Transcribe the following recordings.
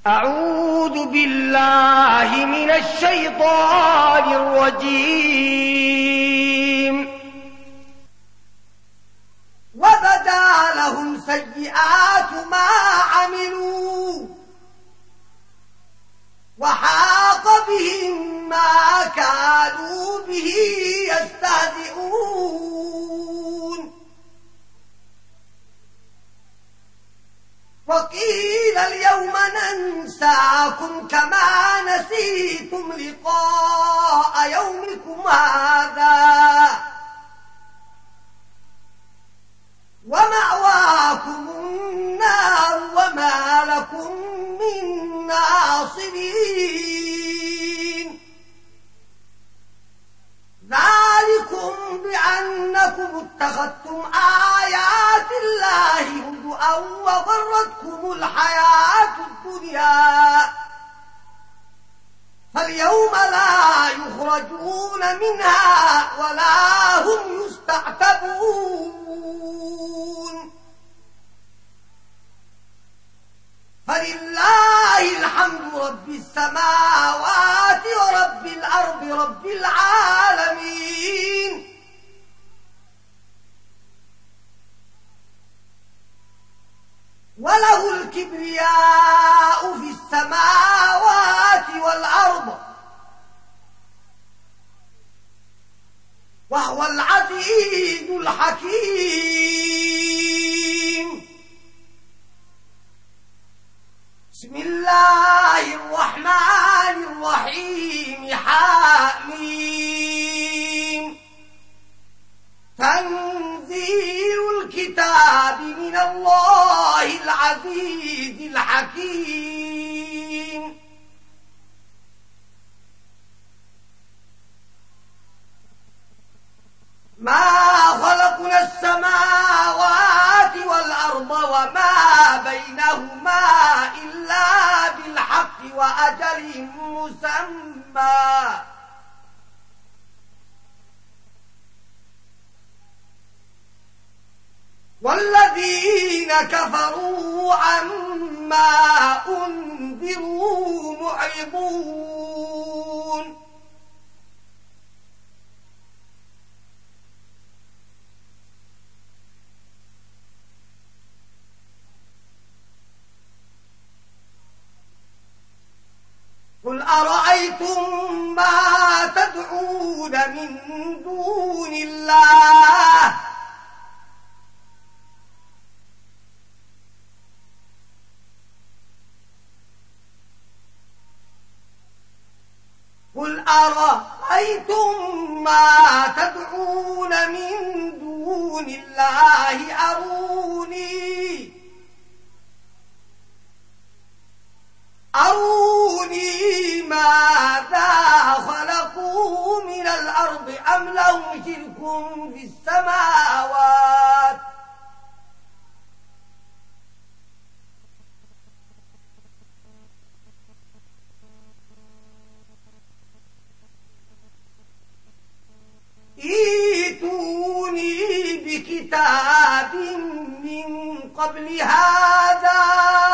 أعوذ بالله من الشيطان الرجيم. وبدا لهم سيئات ما عملوا وحاق بهم ما كانوا به يستهزئون. وقيل اليوم ننساكم كما نسيتم لقاء يومكم هذا ومأواكم النار وما لكم من ناصرين. ذلكم بأنكم اتخذتم آيات الله هزؤا وغرتكم الحياة الدنيا فاليوم لا يخرجون منها ولا هم يستعتبون. فلله الحمد رب السماوات ورب الأرض رب العالمين. وله الكبرياء في السماوات والأرض وهو العزيز الحكيم. بسم الله الرحمن الرحيم. حاميم. تنزيل الكتاب من الله العزيز الحكيم. ما خلقنا السماوات والأرض وما بينهما إلا بالحق وأجل مسمى. والذين كفروا عما أنذروا معرضون. قل أرأيتم ما تدعون من دون الله قل أرأيتم ما تدعون من دون الله أروني ماذا خلقوا من الأرض أم لهم شرك في السماوات ائتوني بكتاب من قبل هذا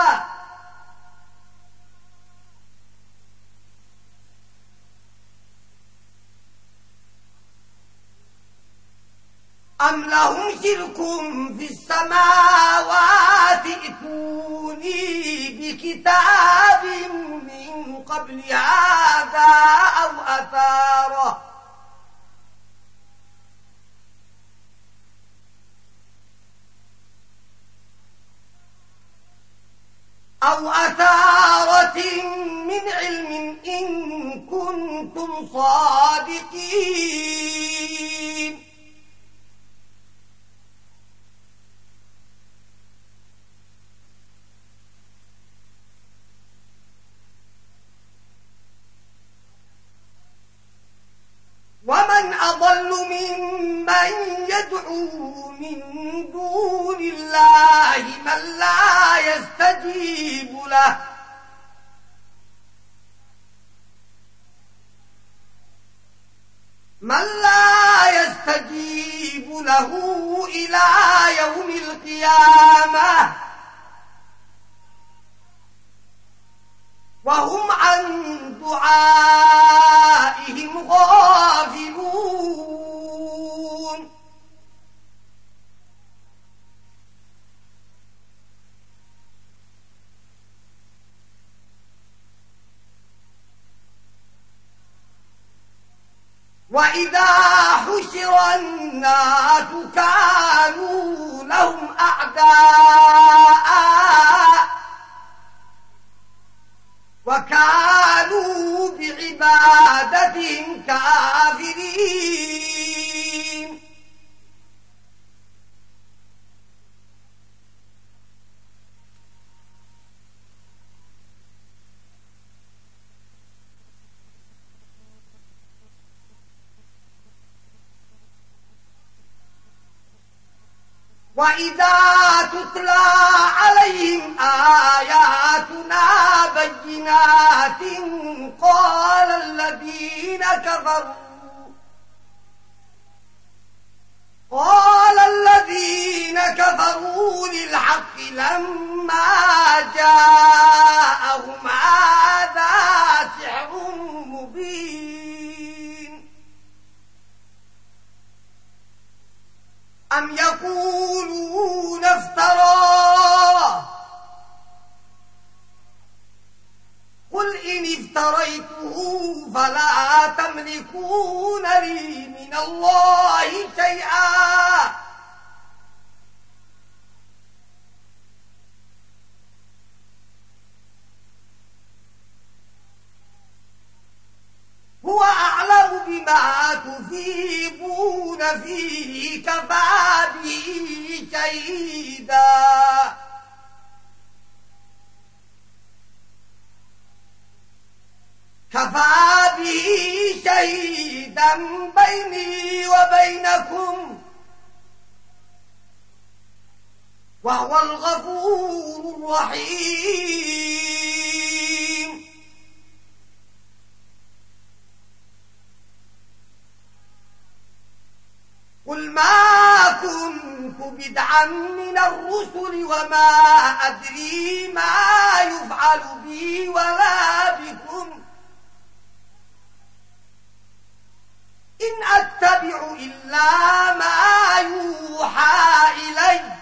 أم لهم شرك في السماوات ائتوني بكتاب من قبل هذا أو أثارة من علم إن كنتم صادقين. ومن أضل ممن يدعو من دون الله من لا يستجيب له إلى يوم القيامة وهم عن دعائهم غافلون وإذا حشر الناس كانوا لهم أعداء وكانوا بعبادتهم كافرين وإذا تتلى عليهم آياتنا بينات قال الذين كفروا للحق لما جاءهم هذا سحر مبين أم يقولون افتراه قل إن افتريته فلا تملكون لي من الله شيئا هو أعلم بما تفيضون فيه كفى به شهيدا بيني وبينكم وهو الغفور الرحيم قل ما كنت بدعا من الرسل وما أدري ما يفعل بي ولا بكم إن أتبع إلا ما يوحى إلي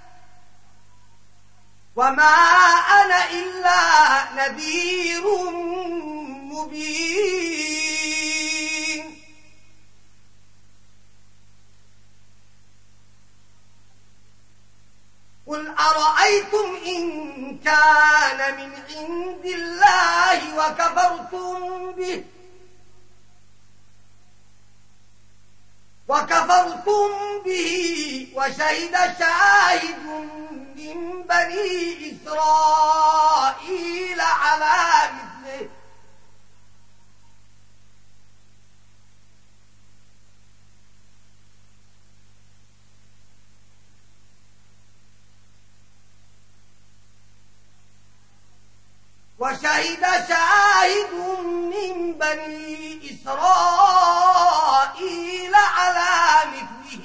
وما أنا إلا نذير مبين قل أرأيتم إن كان من عند الله وكفرتم به وشهد شاهد من بني إسرائيل على مثله وشهد شاهد من بني إسرائيل على مثله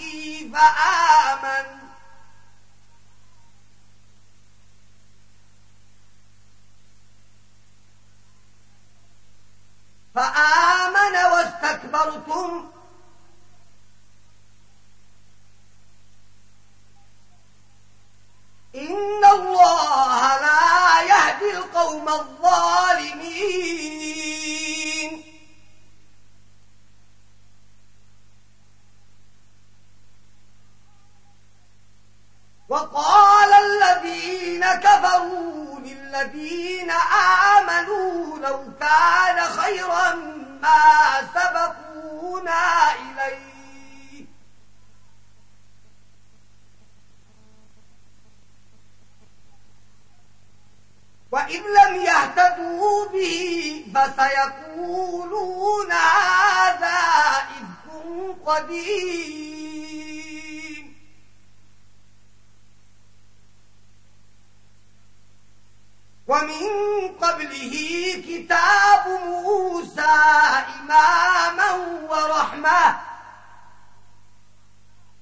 فآمن واستكبرتم إن الله لا يهدي القوم الظالمين وقال الذين كفروا للذين آمنوا لو كان خيرا ما سبقونا إليه وإذ لم يهتدوا به فسيقولون هذا إفك قديم ومن قبله كتاب موسى إماما ورحمة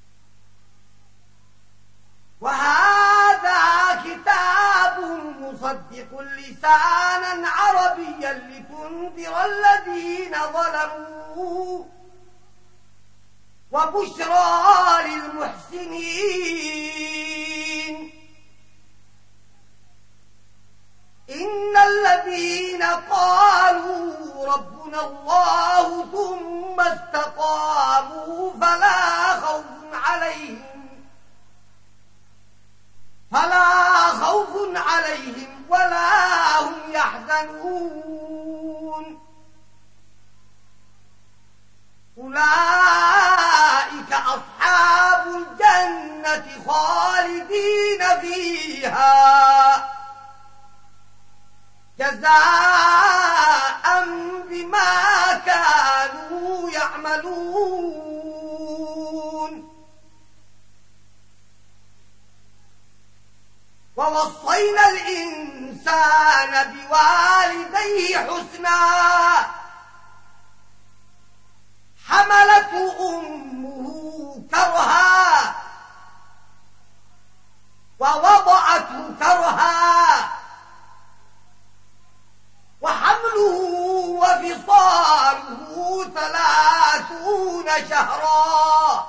وهذا كتاب مصدق مصدق لسانا عربيا لتنذر الذين ظلموا وبشرى للمحسنين إن الذين قالوا ربنا الله ثم استقاموا فلا خوف عليهم ولا هم يحزنون أولئك أصحاب الجنة خالدين فيها جزاء بما كانوا يعملون ووصينا الإنسان بوالديه حسنا حملته أمه كرها ووضعته كرها وحمله وفصاله 30 شهرا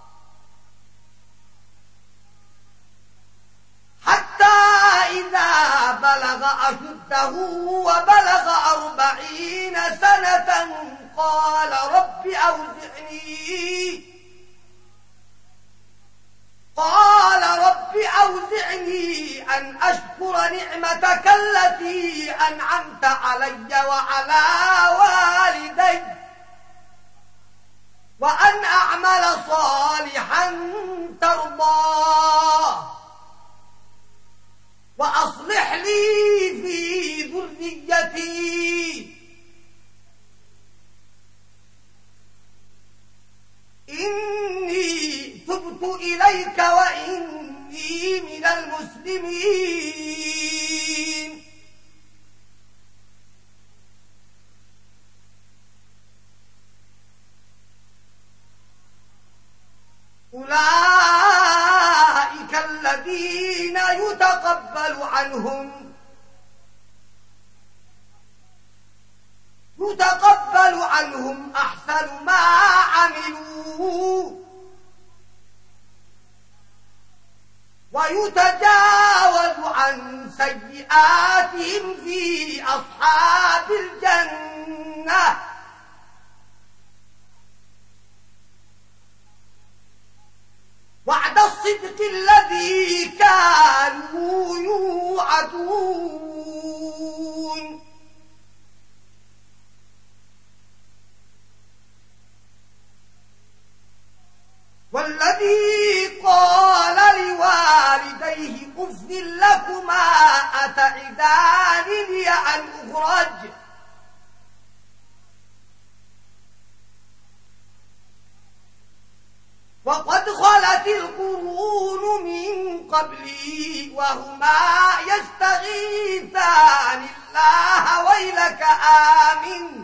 حتى إذا بلغ أشده وبلغ 40 سنة قال رب أوزعني أن أشكر نعمتك التي أنعمت علي وعلى والدي وأن أعمل صالحا ترضاه وأصلح لي في ذريتي إني تبت إليك وإني من المسلمين أولئك الذين يتقبل عنهم أحسن ما عملوا ويتجاوز عن سيئاتهم في أصحاب الجنة وعد الصدق الذي كانوا يوعدون والذي قال لوالديه أف لكما أتعدانني أن أخرج وقد خلت القرون من قبلي وهما يستغيثان الله ويلك آمن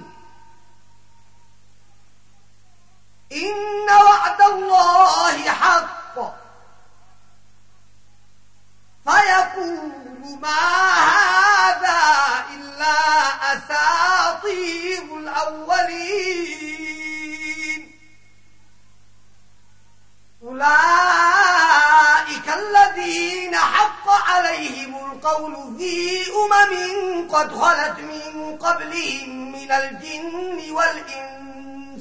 إن وعد الله حق فيقول ما هذا إلا أساطير الأولين أولئك الذين حق عليهم القول في قد خلت من قبلهم من الجن والإنس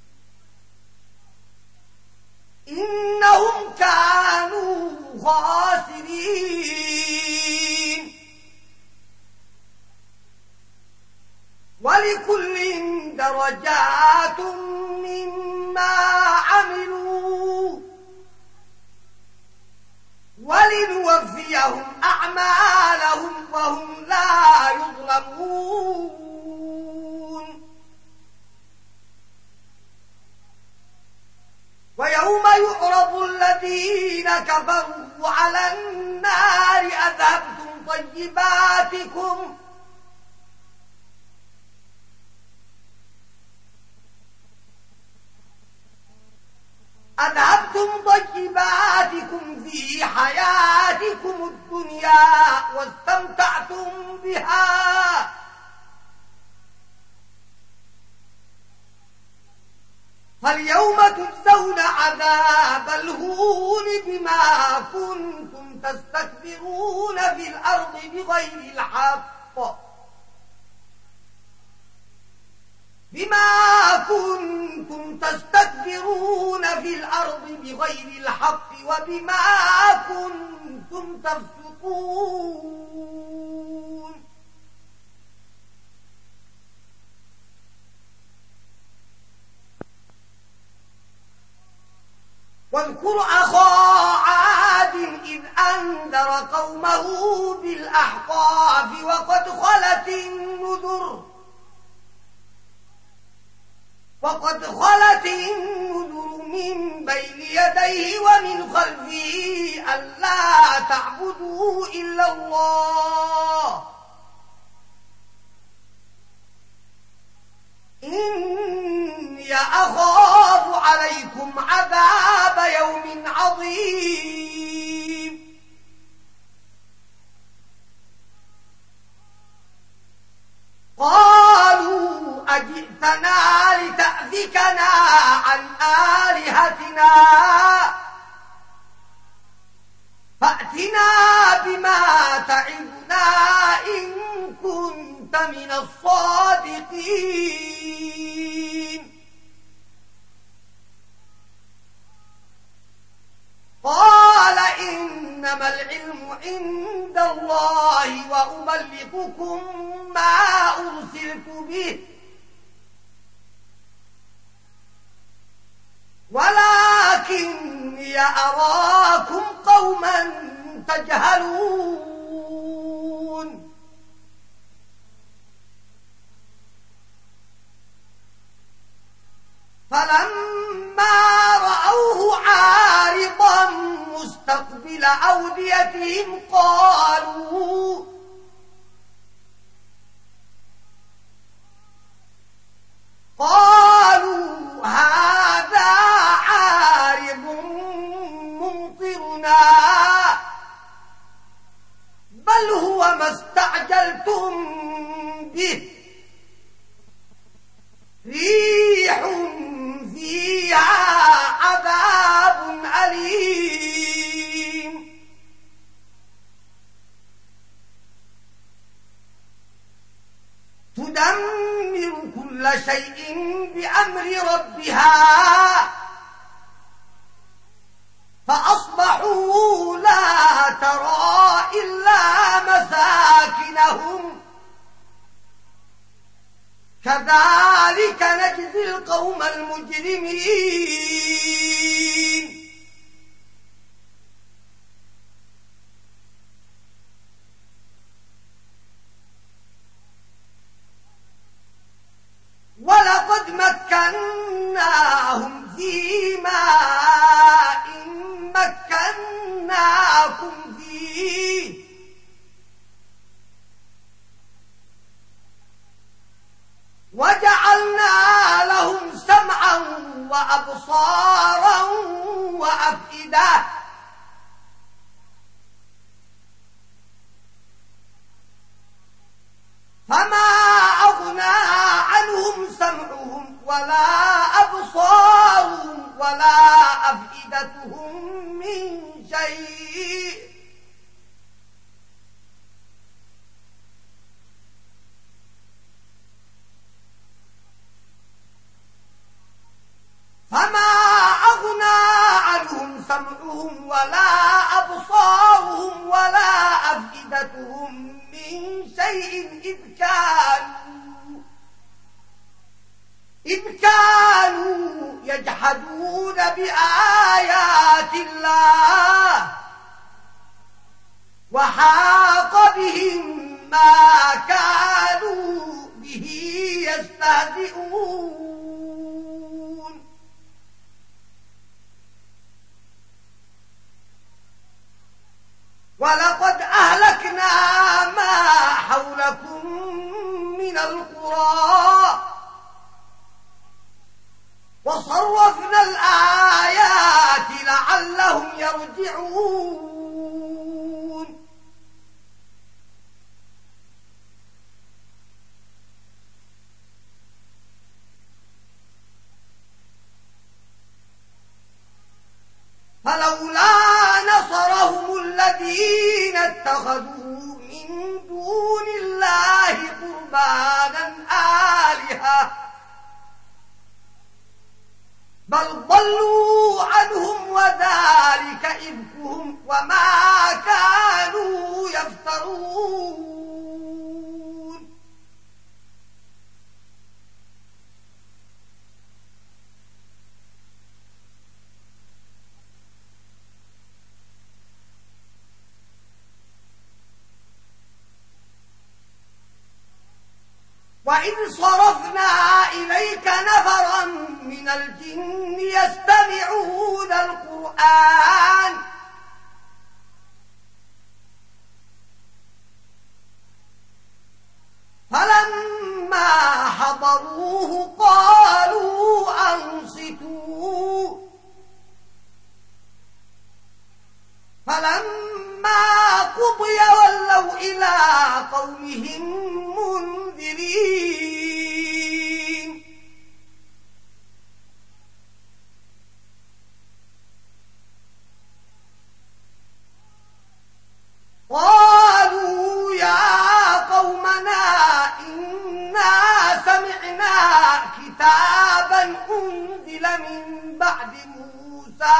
إنهم كانوا خاسرين ولكل درجات مما عملوا ولنوفيهم أعمالهم وهم لا يظلمون ويوم يعرض الذين كفروا على النار أذهبتم طيباتكم أزواجكم في حياتكم الدنيا واستمتعتم بها فاليوم تجزون عذاب الهون بما كنتم تستكبرون في الأرض بغير الحق وبما كنتم تفسقون واذكر أخا عاد إذ أنذر قومه بالأحقاف وقد خلت النذر من بين يديه ومن خلفه ألا تعبدوا إلا الله إني أخاف عليكم عذاب يوم عظيم قالوا أجئتنا لتأفكنا عن آلهتنا فأتنا بما تعدنا إن كنت من الصادقين قال إنما العلم عند الله وأبلغكم ما أرسلت به ولكني أراكم قوما تجهلون فلما رأوه عارضا مستقبل أوديتهم قالوا هذا عارض ممطرنا بل هو ما استعجلتم به ريح فيها عذاب أليم تدمر كل شيء بأمر ربها فأصبحوا لا ترى إلا مساكنهم كذلك نجزي القوم المجرمين ولقد مكناهم في ماء مكناكم فيه وجعلنا لهم سمعا وأبصارا وأفئدة فما أغنى عنهم سمعهم ولا أبصارهم ولا أفئدتهم من شيء فما أغنى عنهم سمعهم ولا أبصارهم ولا أفئدتهم من شيء إذ كانوا يجحدون بآيات الله وحاق بهم ما كانوا به يستهزئون ولقد أهلكنا ما حولكم من القرى وصرفنا الآيات لعلهم يرجعون فلولا نصرهم الذين اتخذوا من دون الله قربانا آلهة بل ضلوا عنهم وذلك إفكهم وما كانوا يفترون وإذ صرفنا إليك نفرا من الجن يستمعون القرآن فلما حضروه قالوا أنصتوا فلما قضي ولوا إلى قومهم منذرين قالوا يا قومنا إنا سمعنا كتابا أنزل من بعد موسى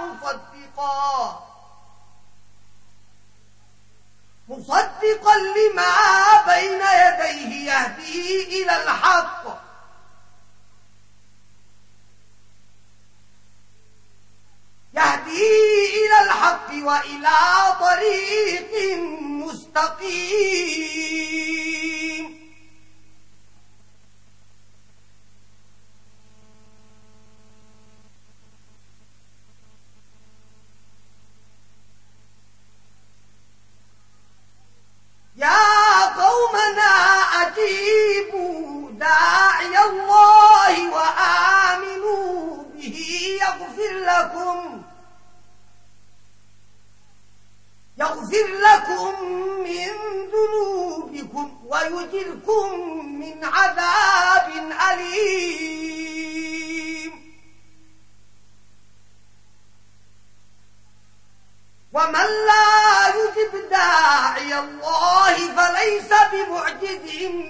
مصدقا لما بين يديه يهدي إلى الحق وإلى طريق مستقيم يا قومنا أجيبوا داعي الله وآمنوا به يغفر لكم من ذنوبكم ويجركم من عذاب أليم ومن لا يجب داعي الله فليس بمعجز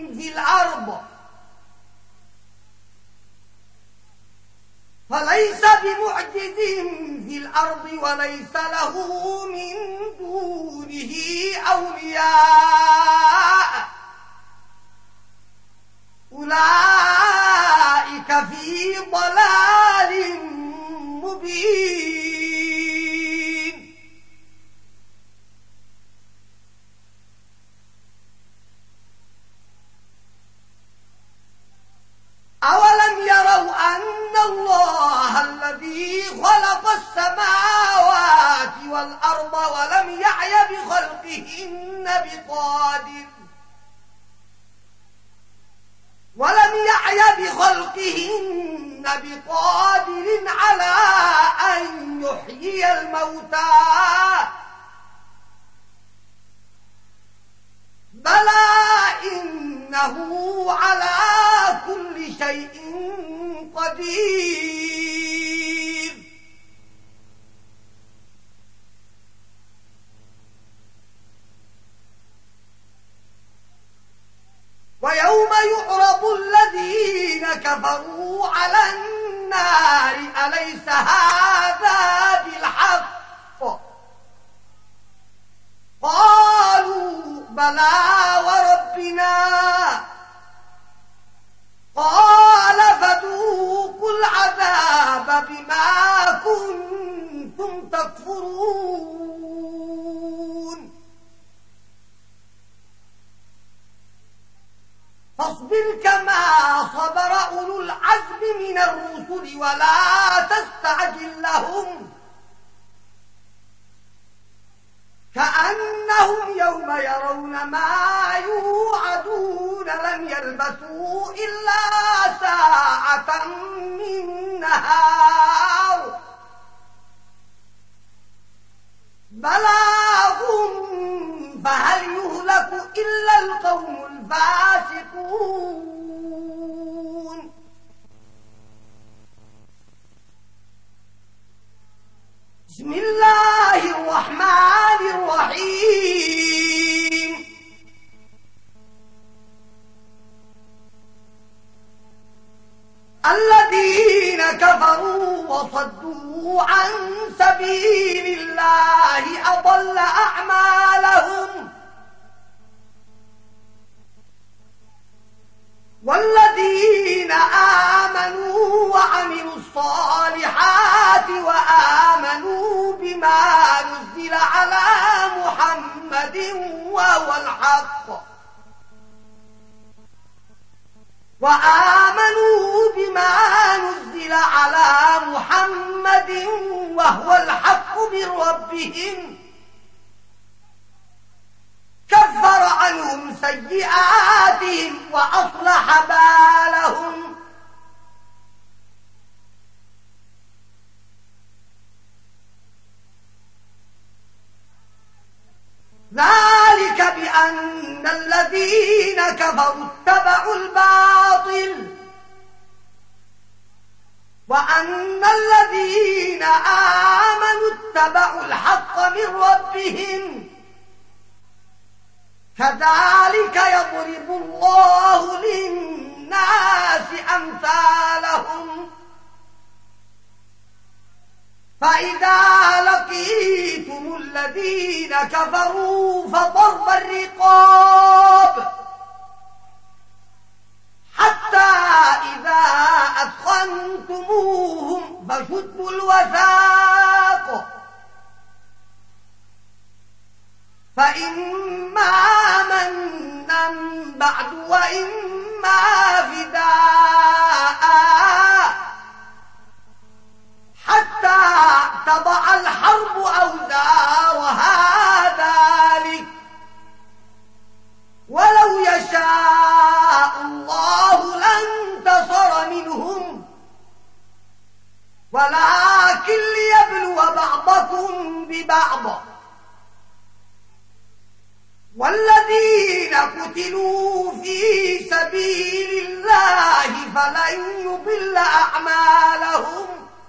في الأرض وليس له من دونه أولياء أولئك في ضلال مبين أولم يروا أن الله الذي خلق السماوات والأرض ولم يعي بخلقهن بقادر على أن يحيي الموتى بلى إنه على كل شيء قدير ويوم يعرض الذين كفروا على النار أليس هذا بالحق قالوا بلى وربنا قال فذوقوا العذاب بما كنتم تكفرون فاصبر كما صبر أولو العزم من الرسل ولا تستعجل لهم كأنهم يوم يرون ما يوعدون لم يلبثوا إلا ساعة من نهار بلاغ فهل يهلك إلا القوم الفاسقون. بسم الله الرحمن الرحيم. الذين كفروا وصدوا عن سبيل الله أضل أعمالهم والذين آمنوا وعملوا الصالحات وآمنوا بما نزل على محمد وهو الحق من ربهم كفر عنهم سيئاتهم وأصلح بالهم. ذلك بأن الذين كفروا اتبعوا الباطل وأن الذين آمنوا اتبعوا الحق من ربهم كذلك يضرب الله للناس أمثالهم. فإذا لقيتم الذين كفروا فضرب الرقاب حتى إذا أثخنتموهم فشدوا الوثاق فإما منا بعد وإما فداء حتى تضع الحرب أوزارها ذلك ولو يشاء الله لانتصر منهم ولكن ليبلو بعضكم ببعض. والذين قتلوا في سبيل الله فلن يضل أعمالهم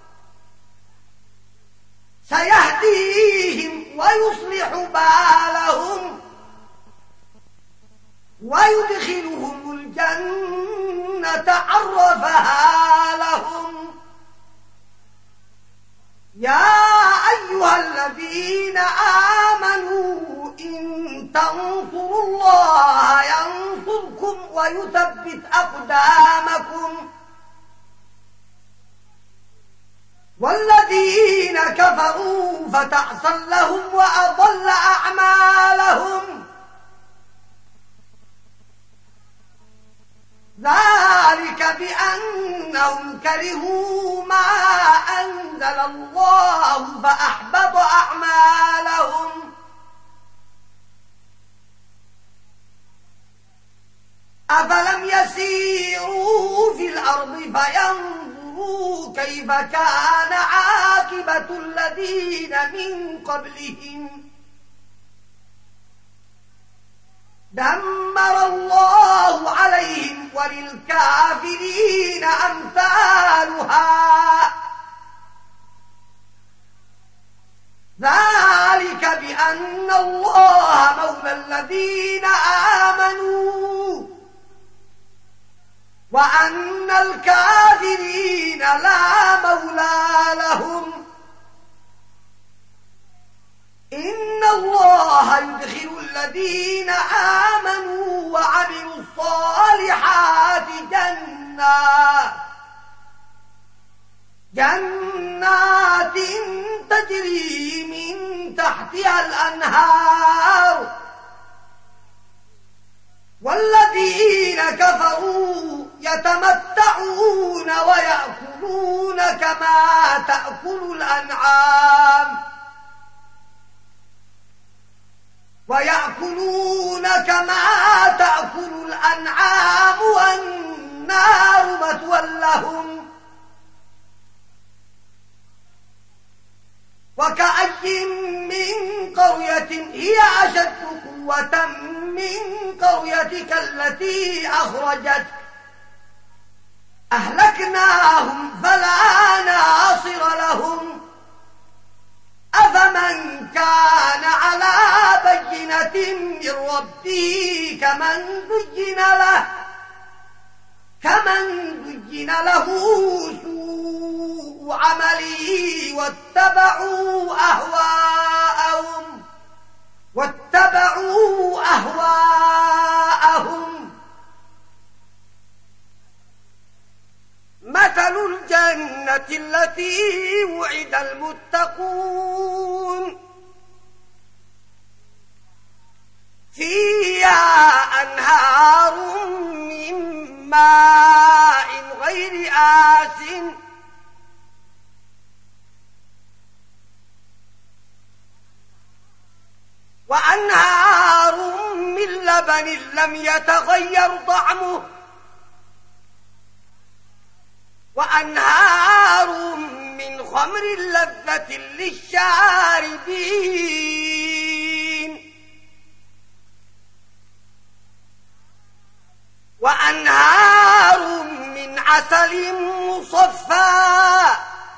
سيهديهم ويصلح بالهم ويدخلهم الجنة عرفها لهم. يا أيها الذين آمنوا إن تنصروا الله ينصركم ويثبت أقدامكم. والذين كفروا فتعصى لهم وأضل أعمالهم. ذلك بأنهم كرهوا ما أنزل الله فأحبط أعمالهم. أفلم يسيروا في الأرض فينظروا كيف كان عاقبة الذين من قبلهم دمر الله عليهم وللكافرين أمثالها. ذلك بأن الله مولى الذين آمنوا وأن الكافرين لا مولى لهم. إن الله يدخل الذين آمنوا وعملوا الصالحات جنات تجري من تحتها الأنهار. والذين كفروا يتمتعون ويأكلون كما تأكل الأنعام ويأكلون كما تأكل الأنعام والنار مثوى لهم وكأي من قرية هي أشد قوة من قريتك التي أخرجتك أهلكناهم فلا ناصر لهم أفمن كان على بينة من ربه كمن بين له سوء عمله واتبعوا أهواءهم مثل الجنة التي وعد المتقون فيها أنهار من ماء غير آسن وأنهار من لبن لم يتغير طعمه وأنهار من خمر لذة للشاربين وأنهار من عسل مصفى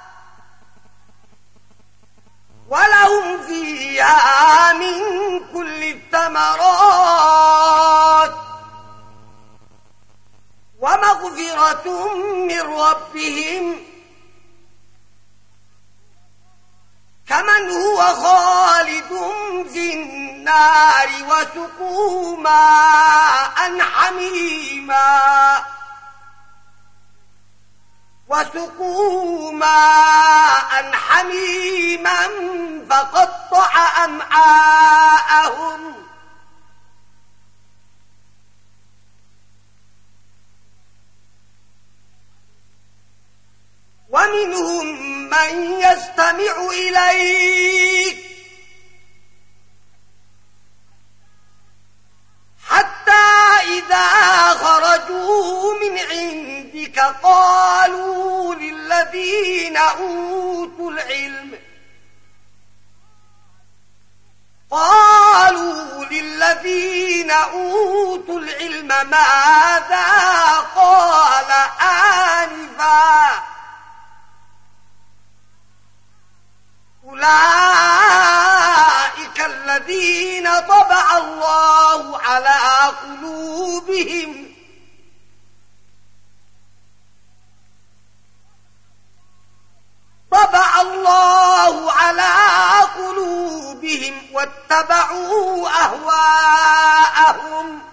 ولهم فيها من كل الثمرات ومغفرة من ربهم كمن هو خالد في النار وسقوا ماء حميما فقطع أمعاءهم ومنهم من يستمع إليك حتى إذا خرجوا من عندك قالوا للذين أوتوا العلم ماذا قال آنفا أولئك الذين طبع الله على قلوبهم واتبعوا أهواءهم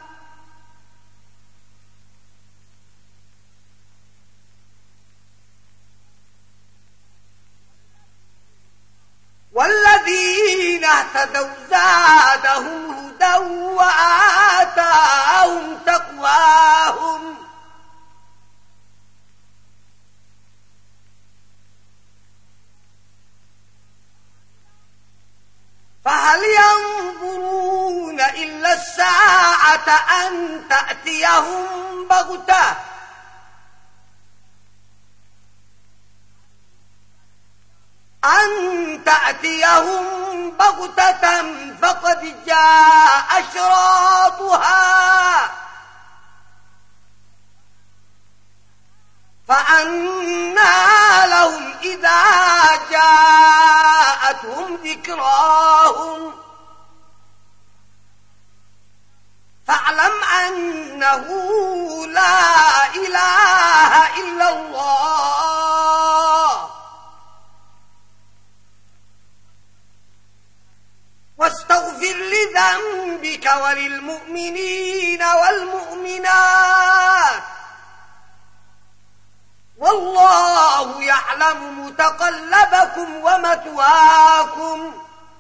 والذين اهتدوا زادهم هدى وآتاهم تقواهم فهل ينظرون إلا الساعة أن تأتيهم بغتة فقد جاء أشراطها فأنى لهم إذا جاءتهم ذكراهم فاعلم أنه لا إله إلا الله واستغفر لذنبك وللمؤمنين والمؤمنات والله يعلم متقلبكم ومثواكم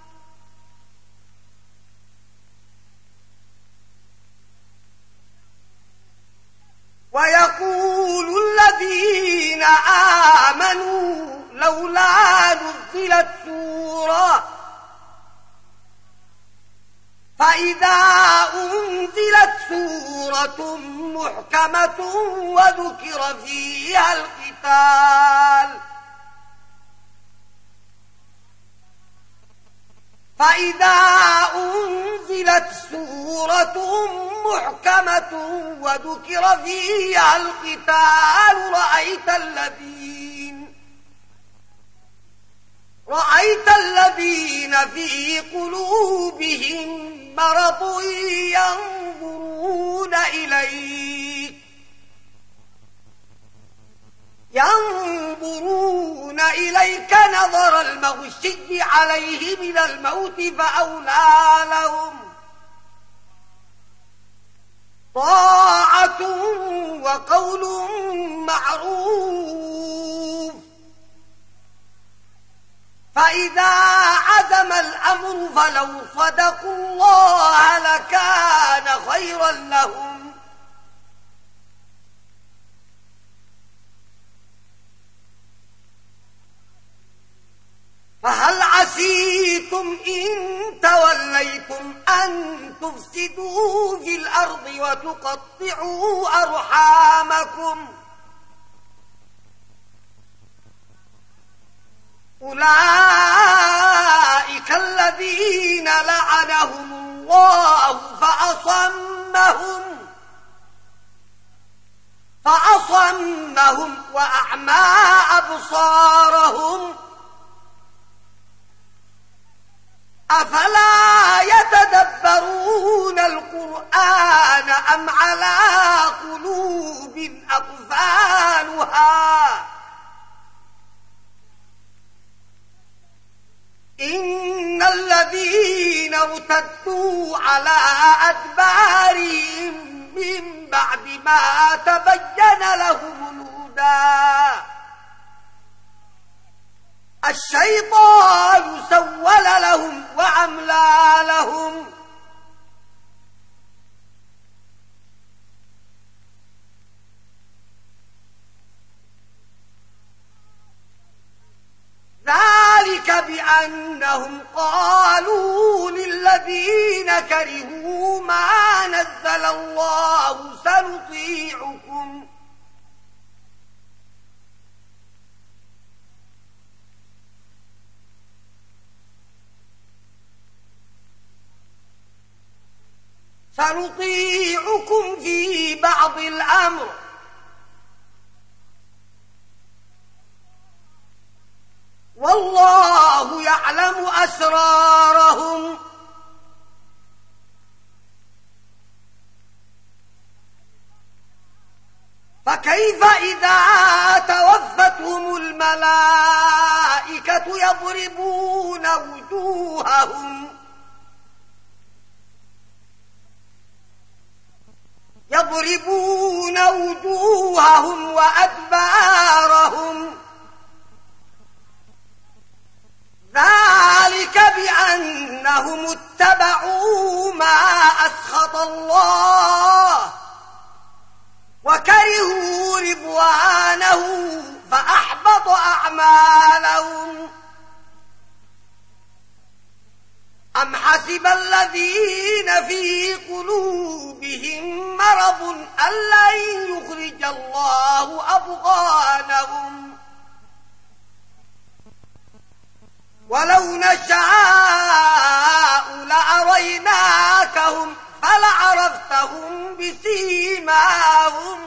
ويقول الذين آمنوا لولا نزلت سورة فإذا أنزلت سورة محكمة وذكر فيها القتال رأيت الذين في قلوبهم مرض ينظرون إليك نظر المغشي عليه من الموت فأولى لهم طاعة وقول معروف. فإذا عزم الأمر فلو صدقوا الله لكان خيرا لهم. فهل عسيتم إن توليتم أن تفسدوا في الأرض وتقطعوا أرحامكم أولئك الذين لعنهم الله فأصمهم وأعمى أبصارهم أفلا يتدبرون القرآن أم على قلوب أقفالها إن الذين ارتدوا على أدبارهم من بعد ما تبين لهم الهدى الشيطان سول لهم وأملى لهم ذلك بأنهم قالوا للذين كرهوا ما نزل الله سنطيعكم في بعض الأمر والله يعلم أسرارهم فكيف إذا توفتهم الملائكة يضربون وجوههم وأدبارهم ذلك بأنهم اتبعوا ما أسخط الله وكرهوا رضوانه فأحبط أعمالهم أم حسب الذين في قلوبهم مرض أن لن يخرج الله أضغانهم ولو نشاء لأريناكهم فلعرفتهم بسيماهم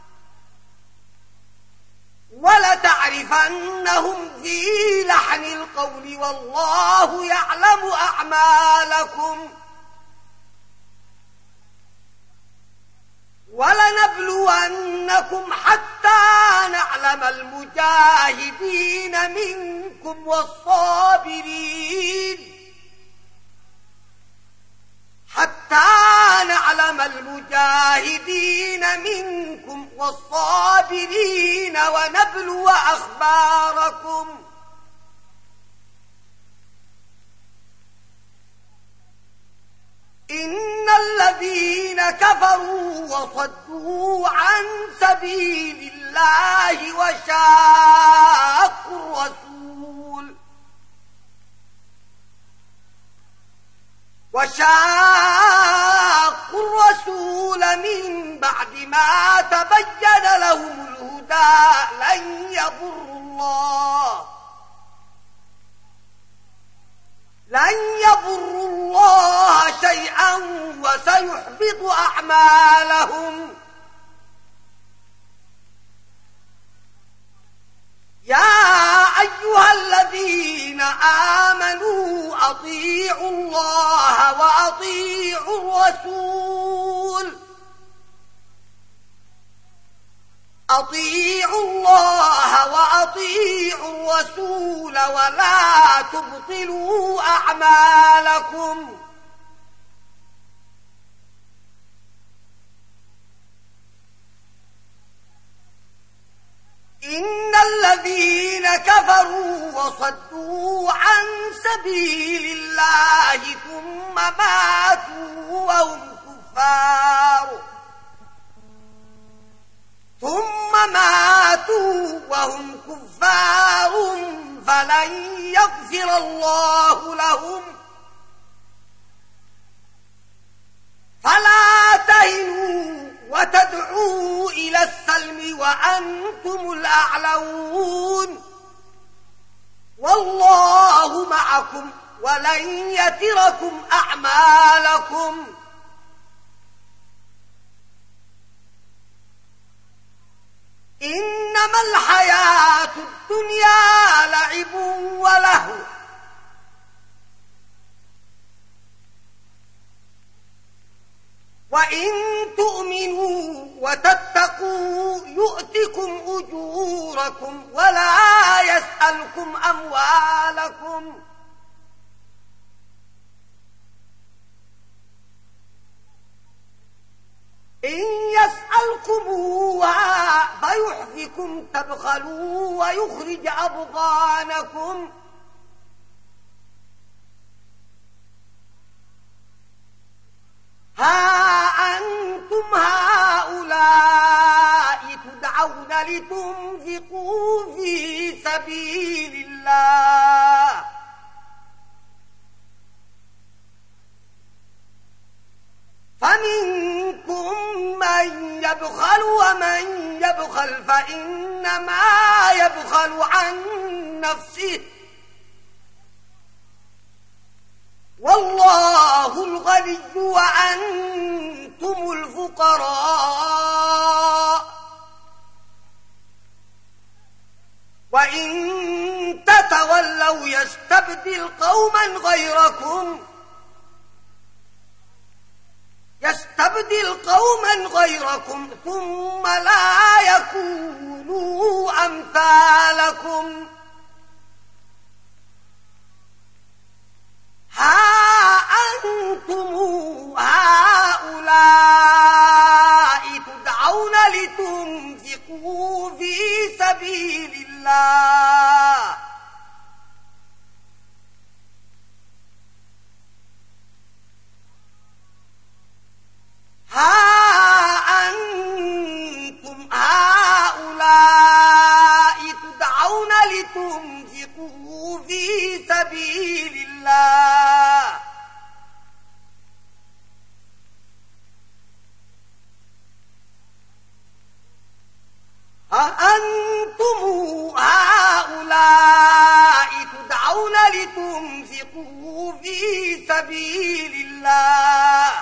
ولتعرفنهم في لحن القول والله يعلم أعمالكم ولنبلونكم حتى نعلم المجاهدين منكم والصابرين ونبلو أخباركم إن الذين كفروا وصدوا عن سبيل الله وشاقوا الرسول وشاقوا الرسول من بعد ما تبين لهم الهدى لن يضروا الله شيئا وسيحبط أعمالهم. يا أيها الذين آمنوا أطيعوا الله وأطيعوا الرسول ولا تبطلوا أعمالكم. إن الذين كفروا وصدوا عن سبيل الله ثم ماتوا وهم كفار فلن يغفر الله لهم. فلا تهنوا وتدعوا إلى السلم وأنتم الأعلون والله معكم ولن يتركم أعمالكم. إنما الحياة الدنيا لعب ولهو وإن تؤمنوا وتتقوا يؤتكم أجوركم ولا يسألكم أموالكم. إن يسألكموها فيحفكم تبخلوا ويخرج أضغانكم. ها أنتم هؤلاء تدعون لتنفقوا في سبيل الله فمنكم من يبخل ومن يبخل فإنما يبخل عن نفسه والله الغني وأنتم الفقراء وإن تتولوا يستبدل قوما غيركم ثم لا يكونوا أمثالكم. ها أنتم هؤلاء تدعون لتنفقوا في سبيل الله أأنتم هؤلاء تدعون لتنفقوا في سبيل الله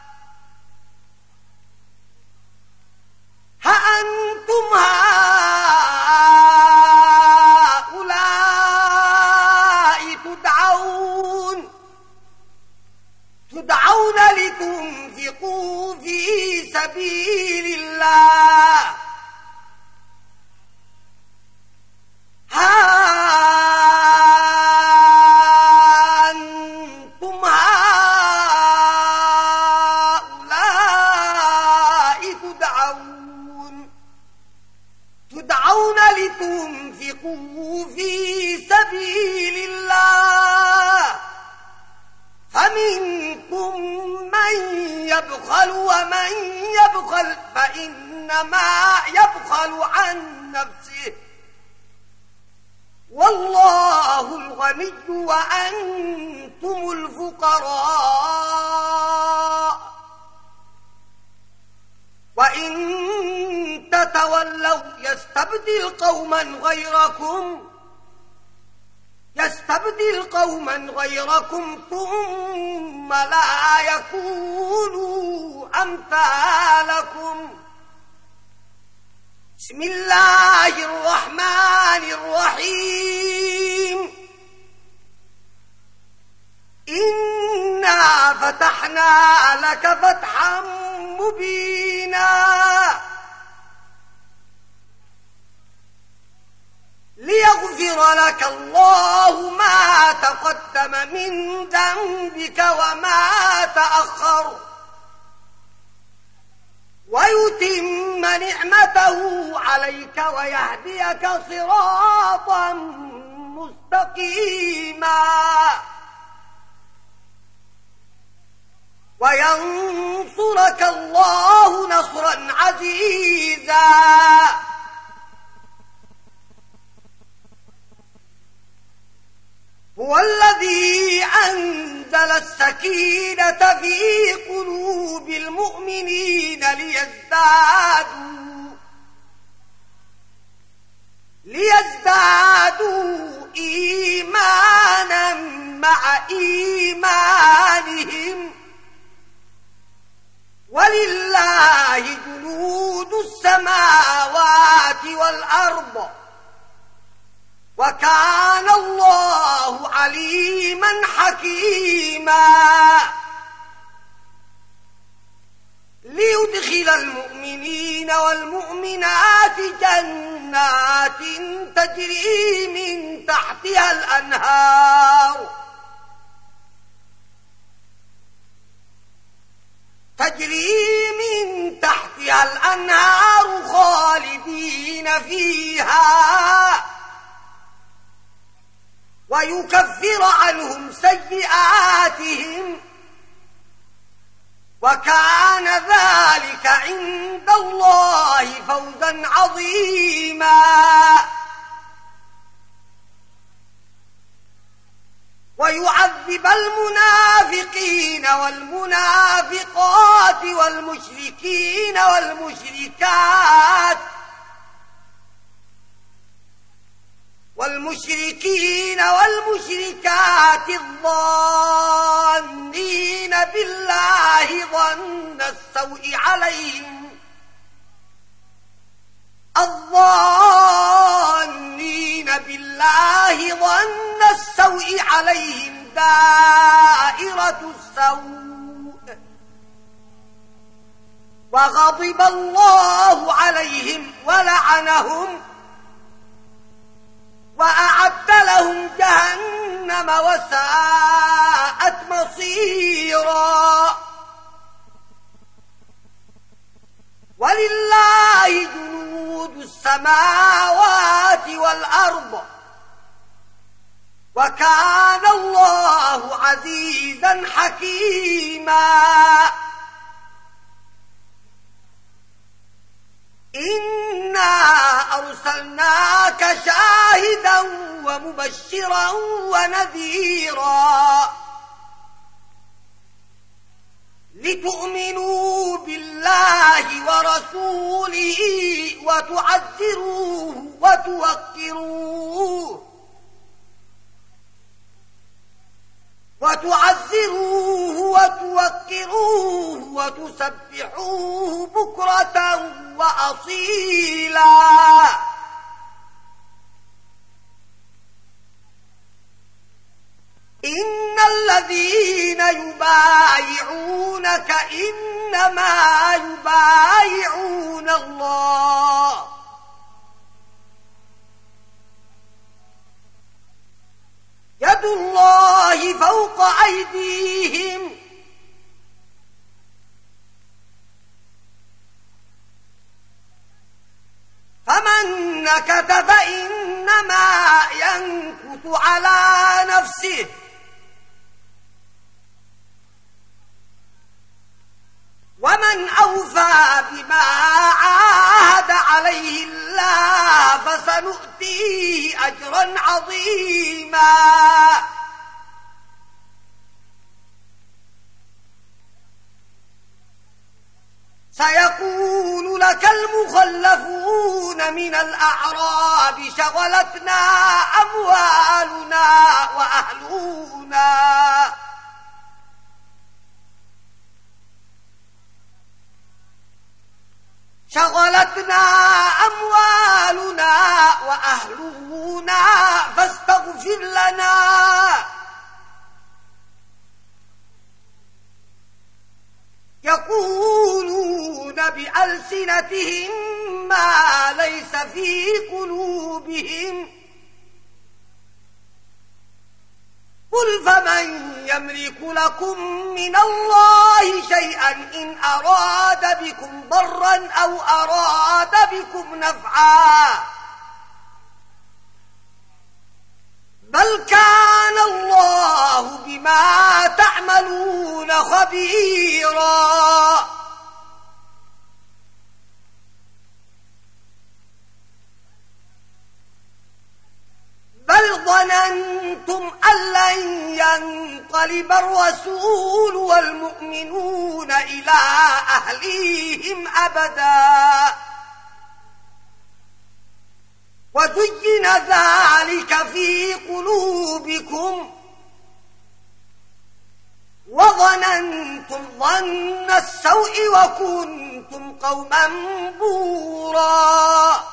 أأنتم هؤلاء تدعون لتنفقوا في سبيل الله أنتم هؤلاء تدعون لتنفقوا في سبيل الله فمنكم من يبخل ومن يبخل فإنما يبخل عن نفسه والله الغني وأنتم الفقراء وإن تتولوا يستبدل قوما غيركم ثم لا يكونوا أمثالكم. بسم الله الرحمن الرحيم. إنا فتحنا لك فتحا مبينا ليغفر لك الله ما تقدم من ذنبك وما تأخر ويتم نعمته عليك ويهديك صراطا مستقيما وينصرك الله نصرا عزيزا. هو الذي أنزل السكينة في قلوب المؤمنين ليزدادوا إيمانا مع إيمانهم ولله جنود السماوات والأرض وكان الله عليما حكيما. ليدخل المؤمنين والمؤمنات جنات تجري من تحتها الأنهار خالدين فيها ويكفر عنهم سيئاتهم وكان ذلك عند الله فوزا عظيما. ويعذب المنافقين والمنافقات والمشركين والمشركات الظانين بالله ظن السوء عليهم دائرة السوء وغضب الله عليهم ولعنهم وأعد لهم جهنم وساءت مصيرا. ولله جنود السماوات والأرض وكان الله عزيزا حكيما. إنا أرسلناك شاهدا ومبشرا ونذيرا لتؤمنوا بالله ورسوله وتعزروه وتوقروه وتسبحوه بكرة وأصيلا. إن الذين يبايعونك إنما يبايعون الله يد الله فوق أيديهم فمن نكث فإنما ينكث على نفسه ومن أوفى بما عاهد عليه الله فسنؤتيه أجرا عظيما سيقول لك المخلفون من الأعراب شغلتنا أموالنا وأهلنا فاستغفر لنا يقولون بألسنتهم ما ليس في قلوبهم قل فمن يملك لكم من الله شيئا إن أراد بكم ضرا أو أراد بكم نفعا بل كان الله بما تعملون خبيرا بل ظننتم أن لن ينقلب الرسول والمؤمنون إلى أهليهم أبدا وزين ذلك في قلوبكم وظننتم ظن السوء وكنتم قوما بورا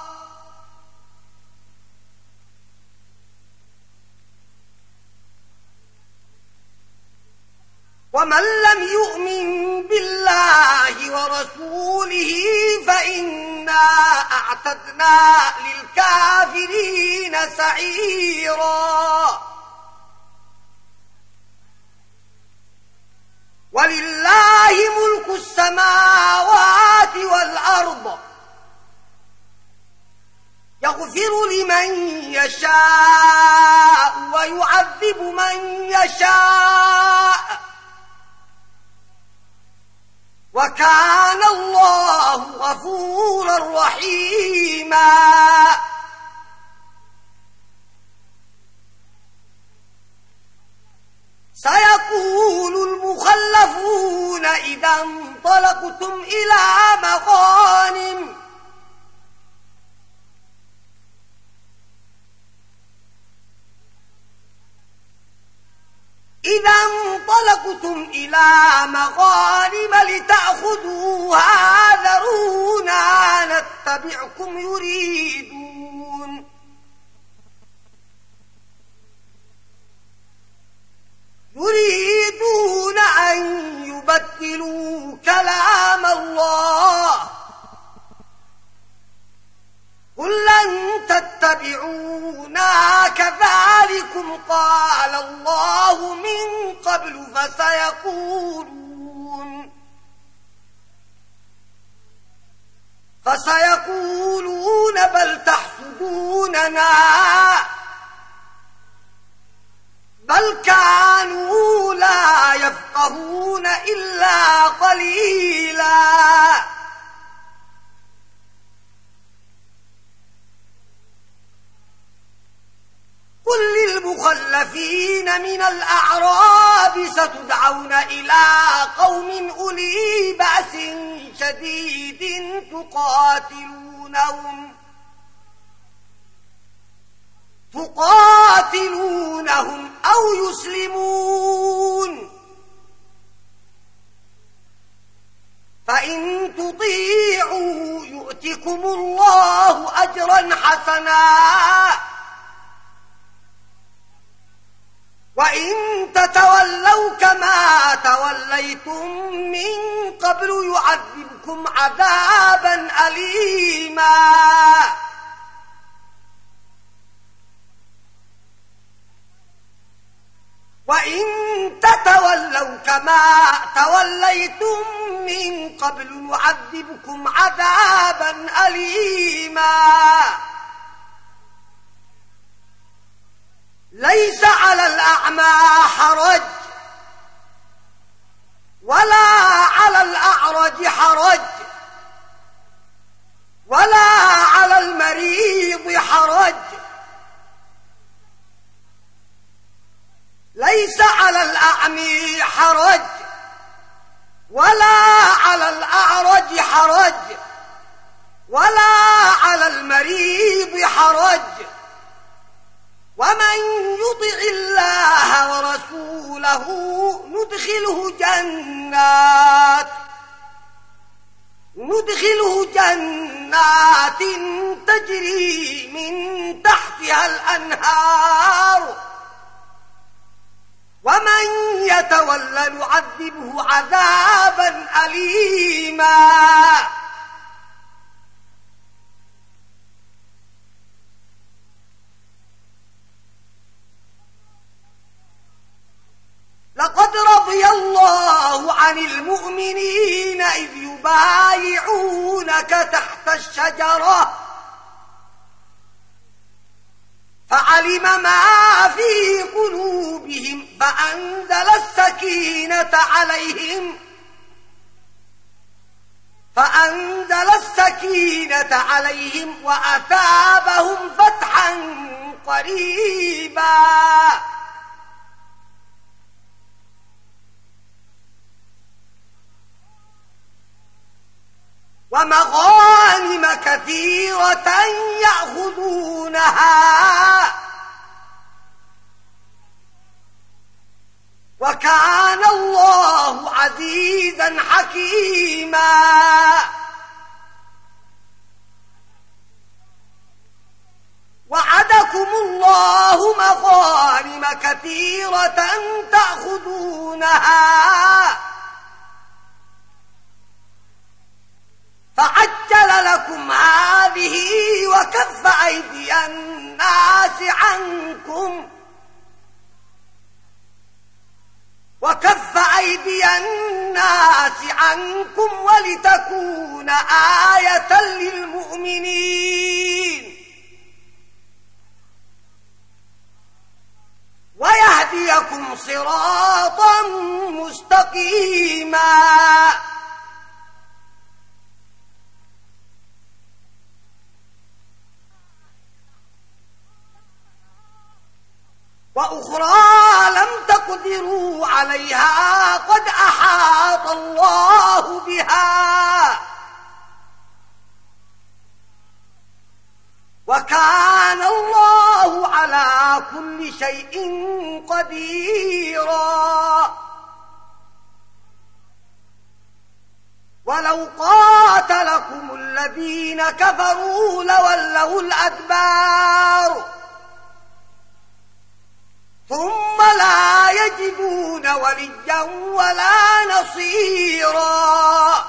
ومن لم يؤمن بالله ورسوله فإنا أعتدنا للكافرين سعيرا ولله ملك السماوات والأرض يغفر لمن يشاء ويعذب من يشاء وكان الله غفورا رحيما سيقول المخلفون إذا انطلقتم إلى مغانم لتأخذوها ذرونا نتبعكم يريدون أن يبدلوا كلام الله قل لن تتبعونا كذلكم قال الله من قبل فسيقولون بل تحسدوننا بل كانوا لا يفقهون إلا قليلا قل للمخلفين من الأعراب ستدعون إلى قوم أولي بأس شديد تقاتلونهم أو يسلمون فإن تطيعوا يؤتكم الله أجرا حسنا وإن تتولوا كما توليتم من قبل يعذبكم عذابا أليما وإن تتولوا كما توليتم من قبل يعذبكم عذابا أليما ليس على الأعمى حرج ولا على الأعرج حرج ولا على المريض ولا على المريض حرج ومن يطع الله ورسوله ندخله جنات تجري من تحتها الأنهار ومن يتولى نعذبه عذابا أليما. لقد رضي الله عن المؤمنين إذ يبايعونك تحت الشجرة فعلم ما في قلوبهم فأنزل السكينة عليهم وأثابهم فتحا قريبا. ومغانم كثيرة يأخذونها وكان الله عزيزا حكيما. وعدكم الله مغانم كثيرة تأخذونها فعجل لكم هذه وكف أيدي الناس عنكم ولتكون آية للمؤمنين ويهديكم صراطا مستقيما. وأخرى لم تقدروا عليها قد أحاط الله بها وكان الله على كل شيء قديرا. ولو قاتلكم الذين كفروا لولوا الأدبار ثم لا يجدون وليا ولا نصيرا.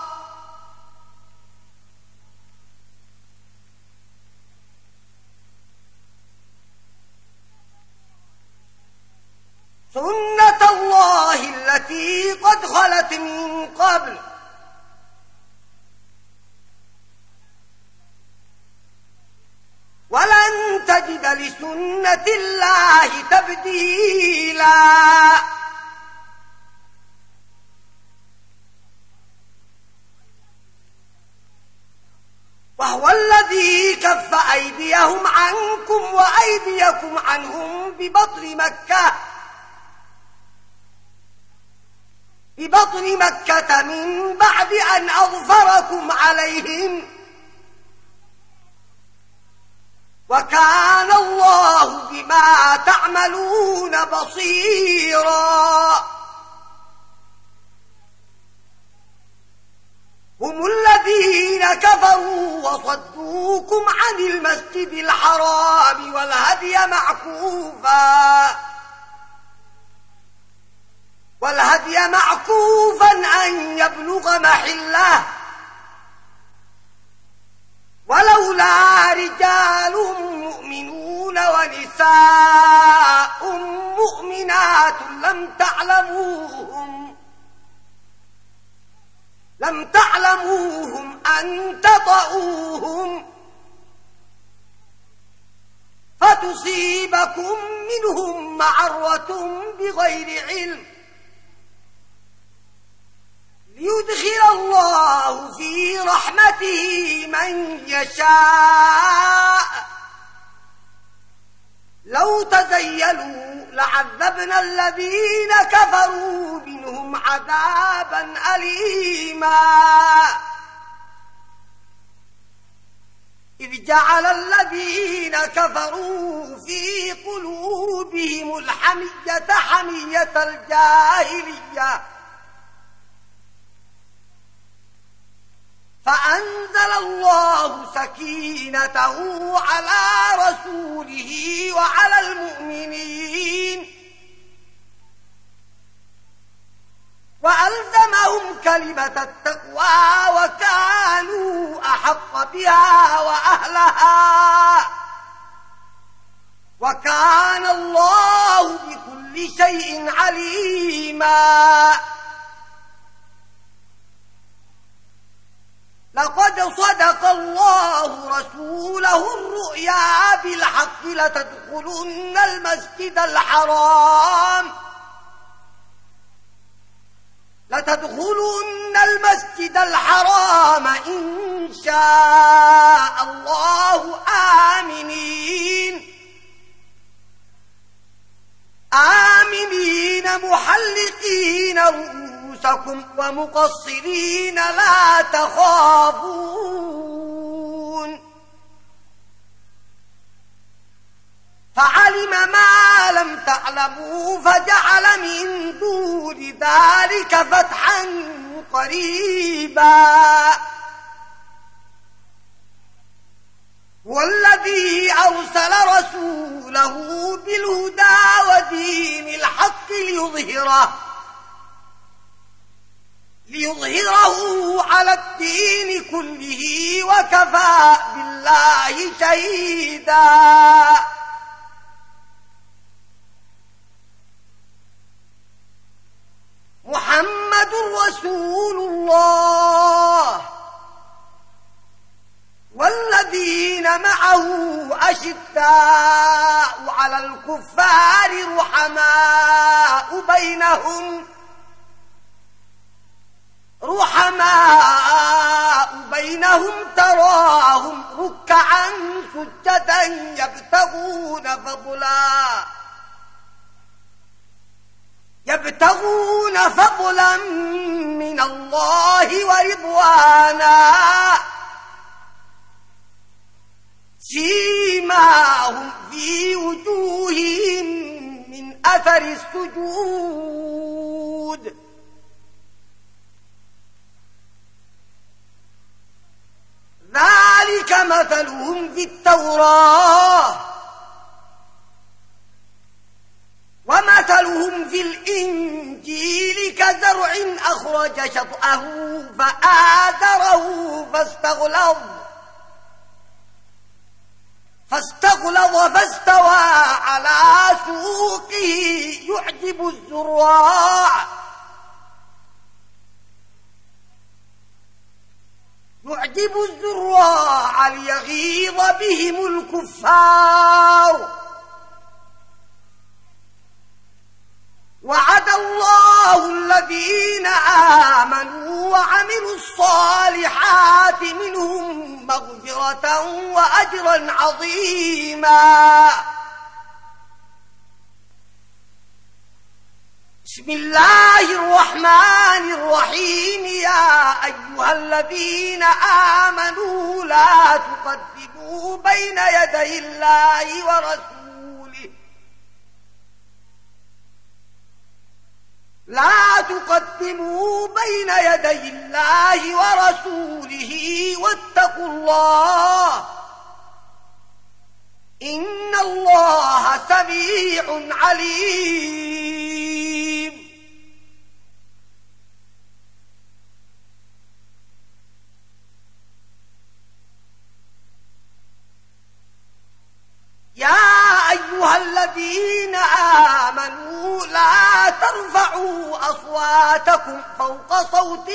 سنة الله التي قد خلت من قبل ولن تجد لسنة الله تبديلا. وهو الذي كف أيديهم عنكم وأيديكم عنهم ببطن مكة من بعد أن أظفركم عليهم وكان الله بما تعملون بصيرا. هم الذين كفروا وصدوكم عن المسجد الحرام والهدي معكوفا أن يبلغ محله ولولا رجال مؤمنون ونساء مؤمنات لم تعلموهم أن تطؤوهم فتصيبكم منهم معرة بغير علم ليدخل الله في رحمته من يشاء. لو تزيلوا لعذبنا الذين كفروا منهم عذابا أليما. إذ جعل الذين كفروا في قلوبهم الحمية حمية الجاهلية فأنزل الله سكينته على رسوله وعلى المؤمنين وألزمهم كلمة التقوى وكانوا أحق بها وأهلها وكان الله بكل شيء عليما. لقد صدق الله رسوله الرؤيا بالحق لتدخلن المسجد الحرام إن شاء الله آمنين محلقين رؤوسكم ومقصرين لا تخافون فعلم ما لم تعلموا فجعل من دون ذلك فتحا قريبا. والذي أرسل رسوله بالهدى ودين الحق ليظهره على الدين كله وكفى بالله شهيدا. محمد رسول الله والذين معه أشداء على الكفار رحماء بينهم تراهم ركعا سجدا يبتغون فضلا من الله ورضوانا سيماهم في وجوههم من أثر السجود ذلك مثلهم في التوراة ومثلهم في الإنجيل كزرع أخرج شطأه فآزره فاستغلظ فاستوى على سوقه يعجب الزراع ليغيظ بهم الكفار. وعد الله الذين آمنوا وعملوا الصالحات منهم مغفرة وأجرا عظيما. بسم الله الرحمن الرحيم. يا أيها الذين آمنوا لا تقدموا بين يدي الله ورسوله واتقوا الله إن الله سميع عليم. يا أيها الذين آمنوا لا ترفعوا أصواتكم فوق صوت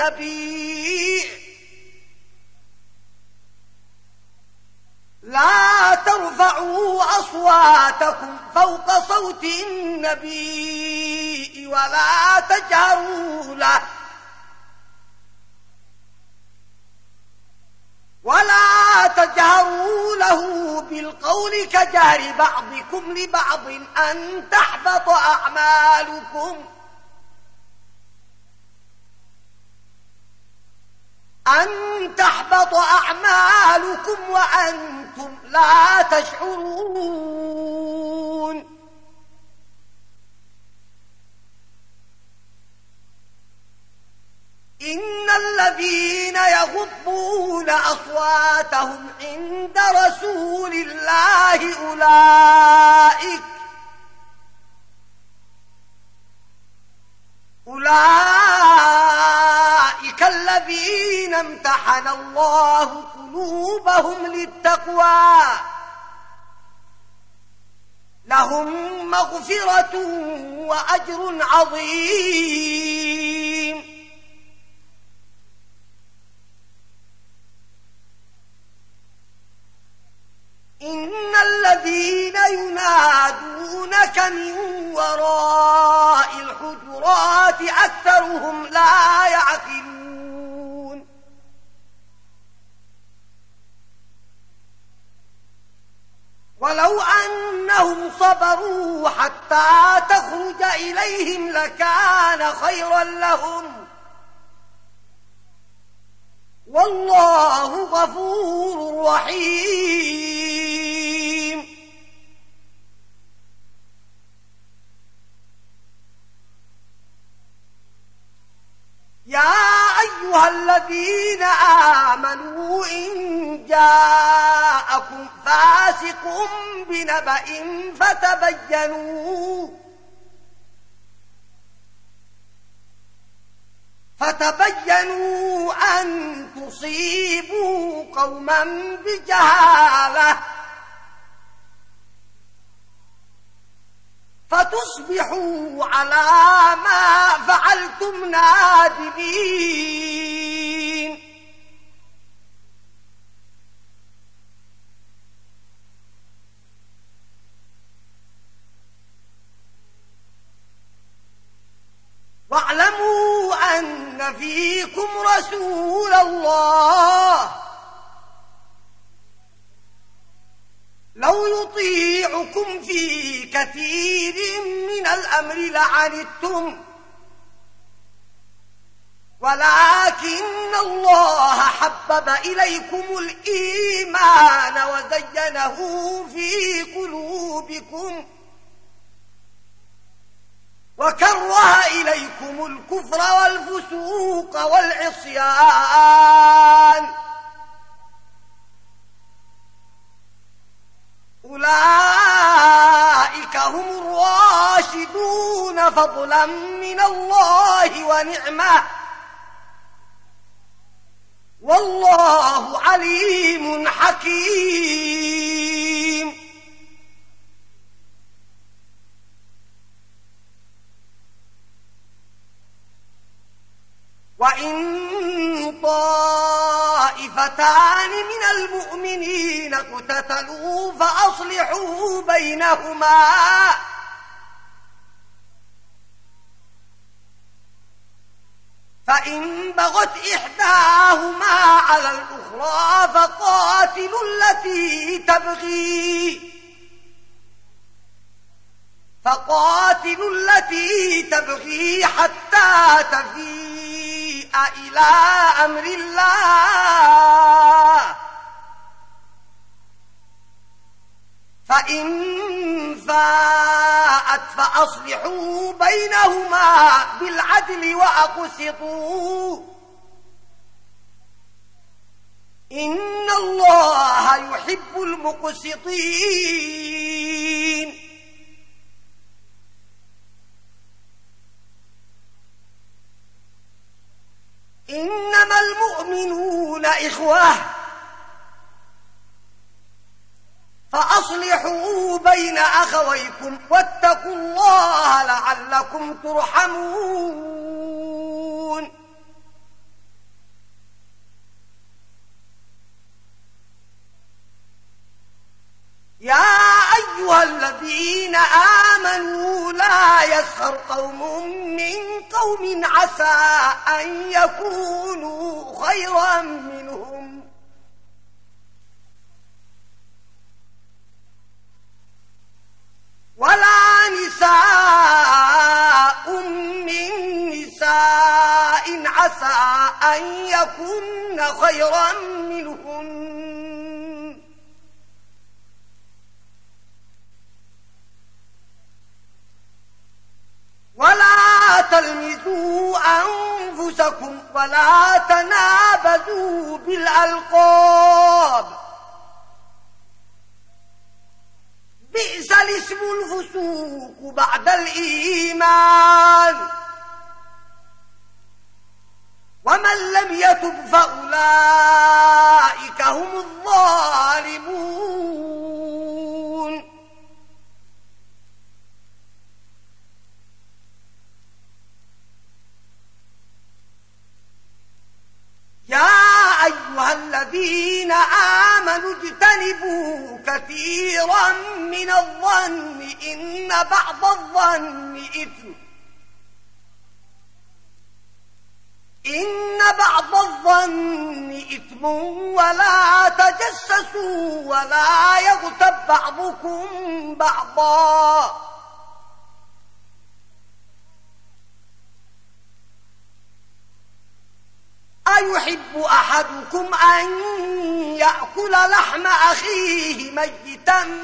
النبي ولا تجهروا له بالقول كجهر بعضكم لبعض أن تحبط أعمالكم أن تحبط أعمالكم وأنتم لا تشعرون. إن الذين يغضون أصواتهم عند رسول الله أولئك الذين امتحن الله قلوبهم للتقوى لهم مغفرة وأجر عظيم. إن الذين ينادونك من وراء الحجرات أكثرهم لا يعقلون. ولو أنهم صبروا حتى تخرج إليهم لكان خيرا لهم والله غفور رحيم. يا أيها الذين آمنوا إن جاءكم فاسق بنبأ فتبينوا أن تصيبوا قوما بجهالة فتصبحوا على ما فعلتم نادمين. واعلموا أن فيكم رسول الله لو يطيعكم في كثير من الأمر لعنتم ولكن الله حبب إليكم الإيمان وزينه في قلوبكم وكره إليكم الكفر والفسوق والعصيان أولئك هم الراشدون فضلا من الله ونعمة والله عليم حكيم. وإن طائفتان من المؤمنين اقتتلوا فأصلحوا بينهما فإن بغت إحداهما على الأخرى فقاتلوا التي تبغي حتى تفيء إلى أمر الله فإن فاءت فأصلحوا بينهما بالعدل وأقسطوا إن الله يحب المقسطين. إنما المؤمنون إخوة فأصلحوا بين أخويكم واتقوا الله لعلكم ترحمون. يا أيها الذين آمنوا لا يسخر قوم من قوم عسى أن يكونوا خيرا منهم ولا نساء من نساء عسى أن يكن خيرا منهن ولا تلمزوا أنفسكم ولا تنابزوا بالألقاب بئس الاسم الفسوق بعد الإيمان ومن لم يتب فأولئك هم الظالمون يا أيها الذين آمنوا اجتنبوا كثيرا من الظن إن بعض الظن إثم ولا تجسسوا ولا يغتب بعضكم بعضا أيحب أحدكم أن يأكل لحم أخيه ميتا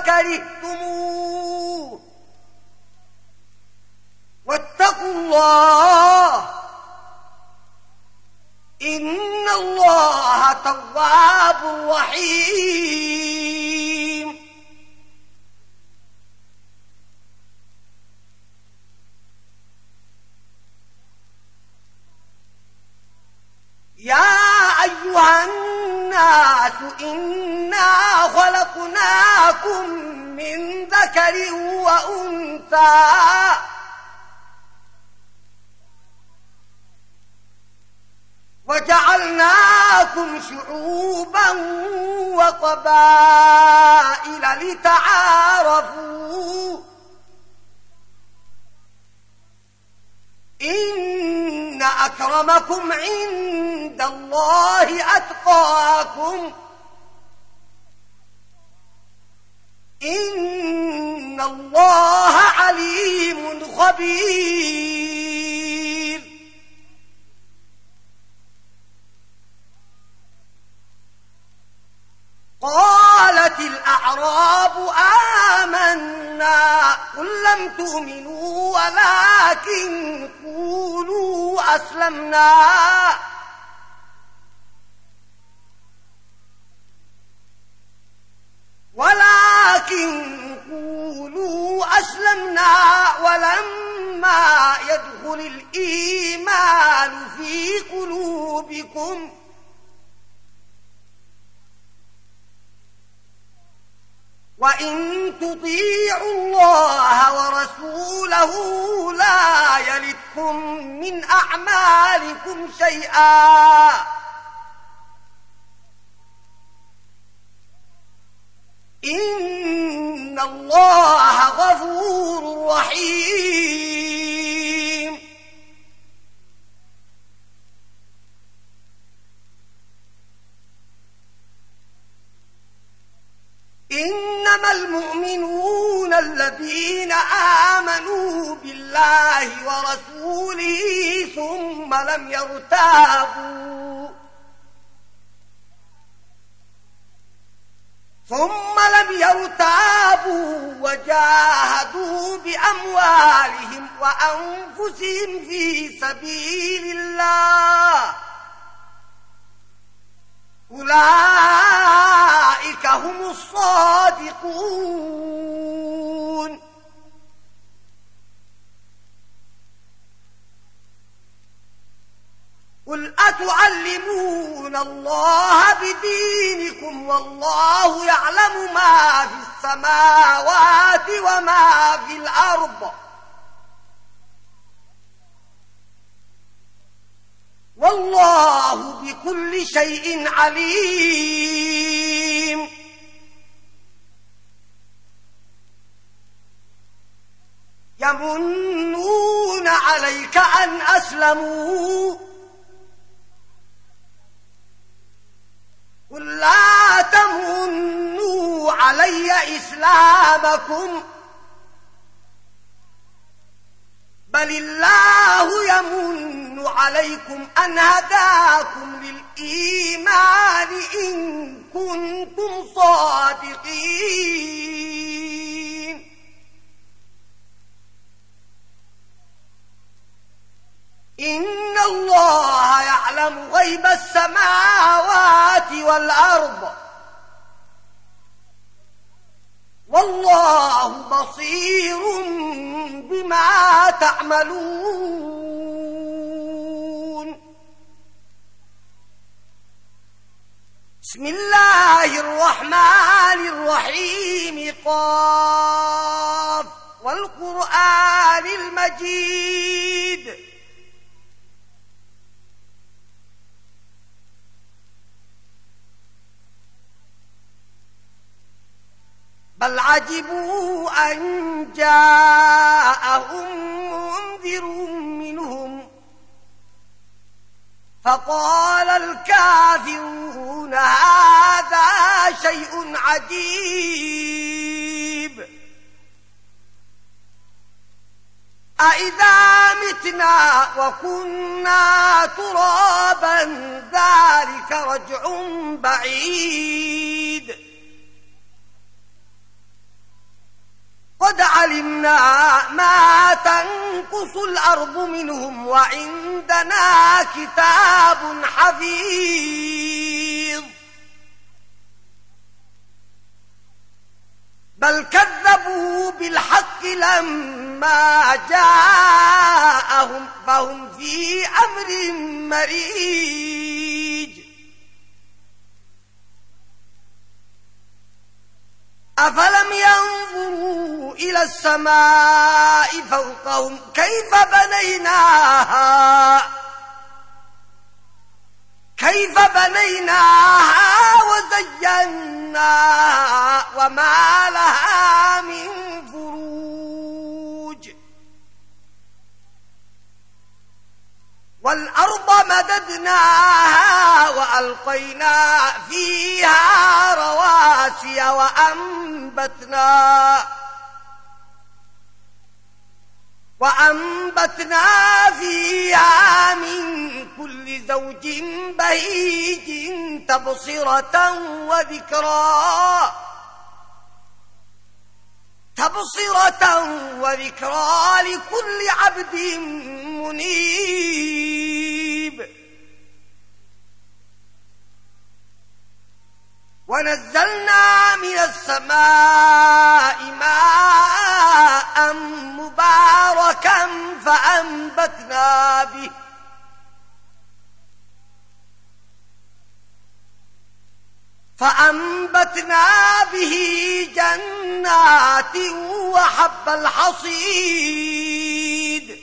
فكرهتموه واتقوا الله إن الله تواب رحيم يا أيها الناس إنا خلقناكم من ذكر وأنثى وجعلناكم شعوبا وقبائل لتعارفوا إن أكرمكم عند الله أتقاكم إن الله عليم خبير قالت الأعراب آمنا قل لم تؤمنوا ولكن قولوا أسلمنا ولما يدخل الإيمان في قلوبكم وإن تطيعوا الله ورسوله لا يلدكم من أعمالكم شيئا إن الله غفور رحيم إنما المؤمنون الذين آمنوا بالله ورسوله ثم لم يرتابوا وجاهدوا بأموالهم وأنفسهم في سبيل الله أولئك هم الصادقون قل أتعلمون الله بدينكم والله يعلم ما في السماوات وما في الأرض والله بكل شيء عليم يمنون عليك أن أسلموا قل لا تمنوا علي إسلامكم بل الله يمن عليكم أن هداكم للإيمان إن كنتم صادقين إن الله يعلم غيب السماوات والأرض والله بصير بما تعملون بسم الله الرحمن الرحيم قاف والقرآن المجيد بل عجبوا أن جاءهم منذر منهم فقال الكافرون هذا شيء عجيب أإذا متنا وكنا ترابا ذلك رجع بعيد قد علمنا ما تنقص الأرض منهم وعندنا كتاب حفيظ بل كذبوا بالحق لما جاءهم فهم في أمر مريج أفلم ينظروا إلى السماء فوقهم كيف بنيناها وزيناها وما لها من فروج والأرض مددناها وألقينا فيها رواسي وأنبتنا فيها من كل زوج بهيج تبصرة وذكرى لكل عبد منيب ونزلنا من السماء ماء مباركا فأنبتنا به جنات وحب الحصيد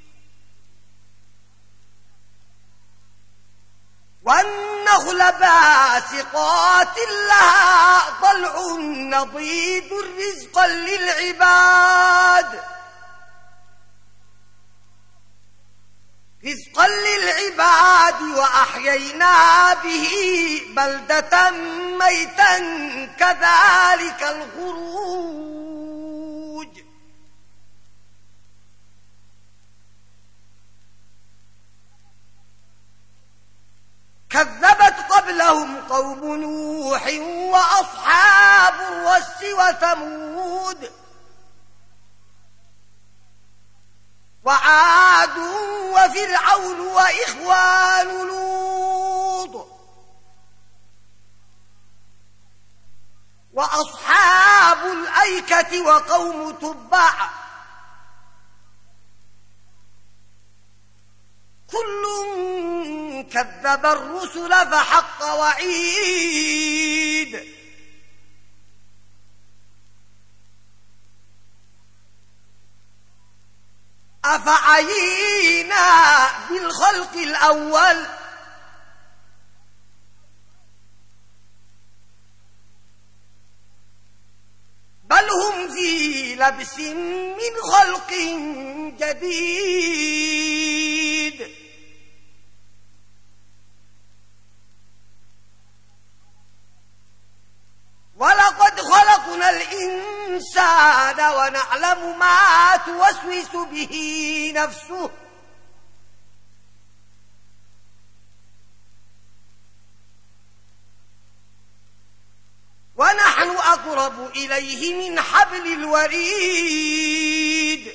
والنخل باسقات لها طلع نضيد رزقا للعباد وأحيينا به بلدة ميتا كذلك الخروج كذبت قبلهم قوم نوح وأصحاب الرس وثمود وعاد وفرعون وإخوان لوط وأصحاب الأيكة وقوم تبع كل كذب الرسل فحق وعيد أفعينا بالخلق الأول بل هم في لبس من خلق جديد ولقد خلقنا الإنسان الإنسان ونعلم ما توسوس به نفسه ونحن أقرب إليه من حبل الوريد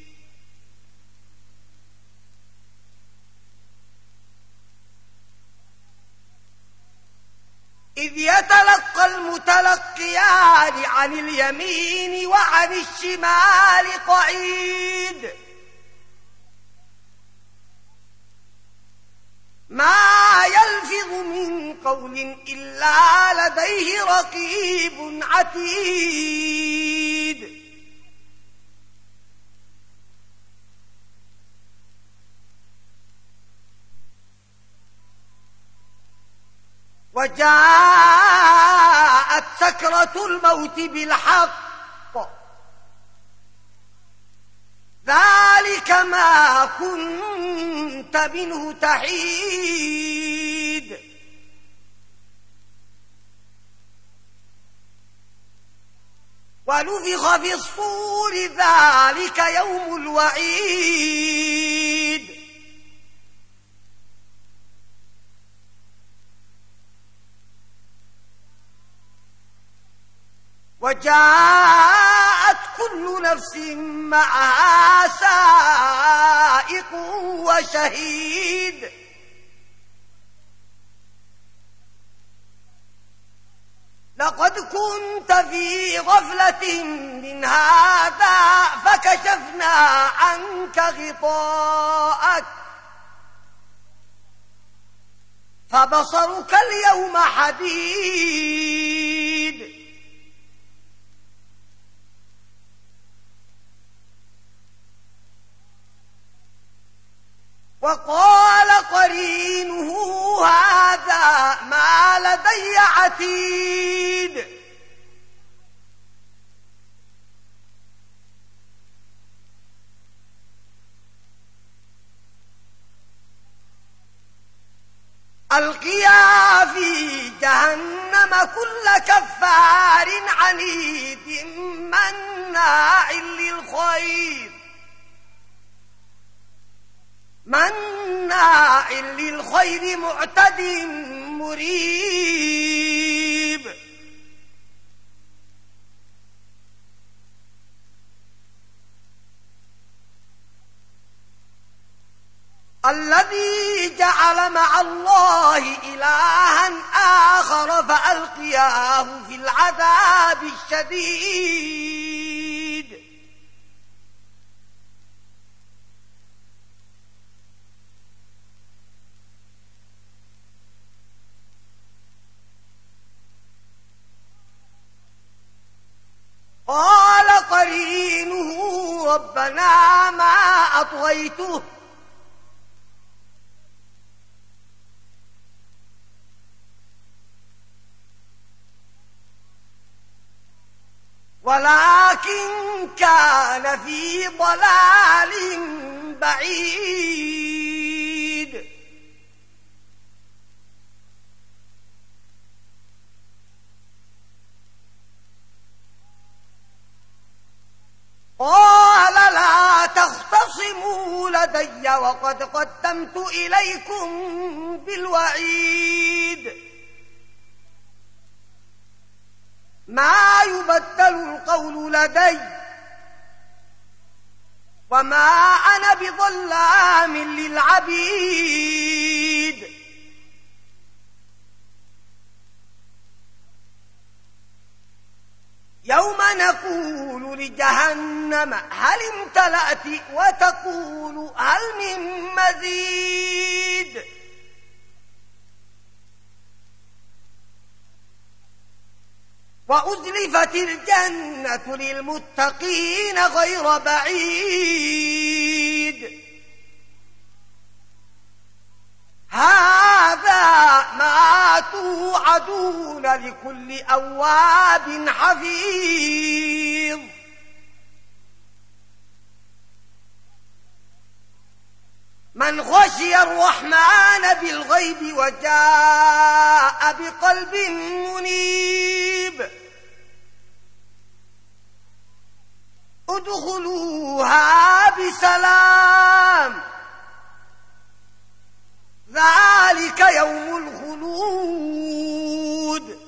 إذ يتلقى المتلقيان عن اليمين وعن الشمال قعيد ما يلفظ من قول إلا لديه رقيب عتيد وجاءت سكرة الموت بالحق ذلك ما كنت منه تحيد ونفخ في الصور ذلك يوم الوعيد وجاءت كل نفس معها سائق وشهيد لقد كنت في غفلة من هذا فكشفنا عنك غطاءك فبصرك اليوم حديد وقال قرينه هذا ما لدي عتيد ألقيا في جهنم كل كفار عنيد مناع للخير معتد مريب الذي جعل مع الله إلها آخر فألقياه في العذاب الشديد قال قرينه ربنا ما أطغيته ولكن كان في ضلال بعيد قال لا تختصموا لدي وقد قدمت إليكم بالوعيد ما يبدل القول لدي وما أنا بظلام للعبيد يوم نقول لجهنم هل امتلأت وتقول هل من مزيد وأزلفت الجنة للمتقين غير بعيد هذا ما توعدون لكل أواب حفيظ من خشي الرحمن بالغيب وجاء بقلب منيب ادخلوها بسلام ذلك يوم الخلود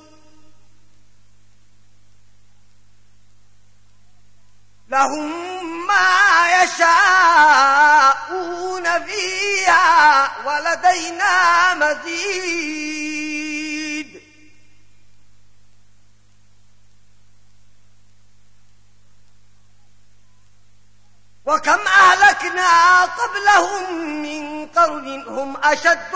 لهم ما يشاءون فيها ولدينا مزيد وكم أهلكنا قبلهم من قرن هم أشد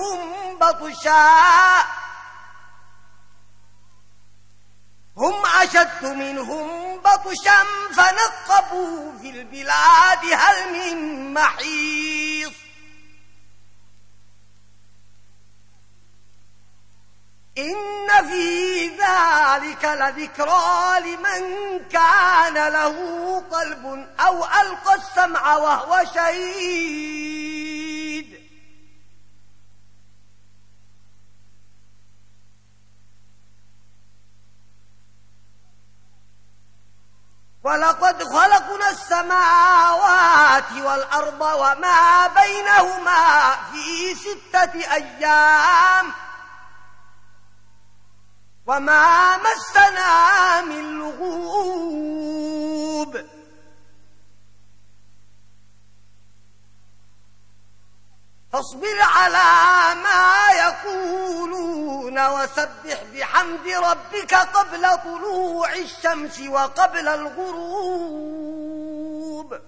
منهم بطشا فنقبوا في البلاد هل من محيص إن في ذلك لذكرى لمن كان له قلب أو ألقى السمع وهو شهيد ولقد خلقنا السماوات والأرض وما بينهما في 6 أيام وما مسنا من لغوب فاصبر على ما يقولون وسبح بحمد ربك قبل طلوع الشمس وقبل الغروب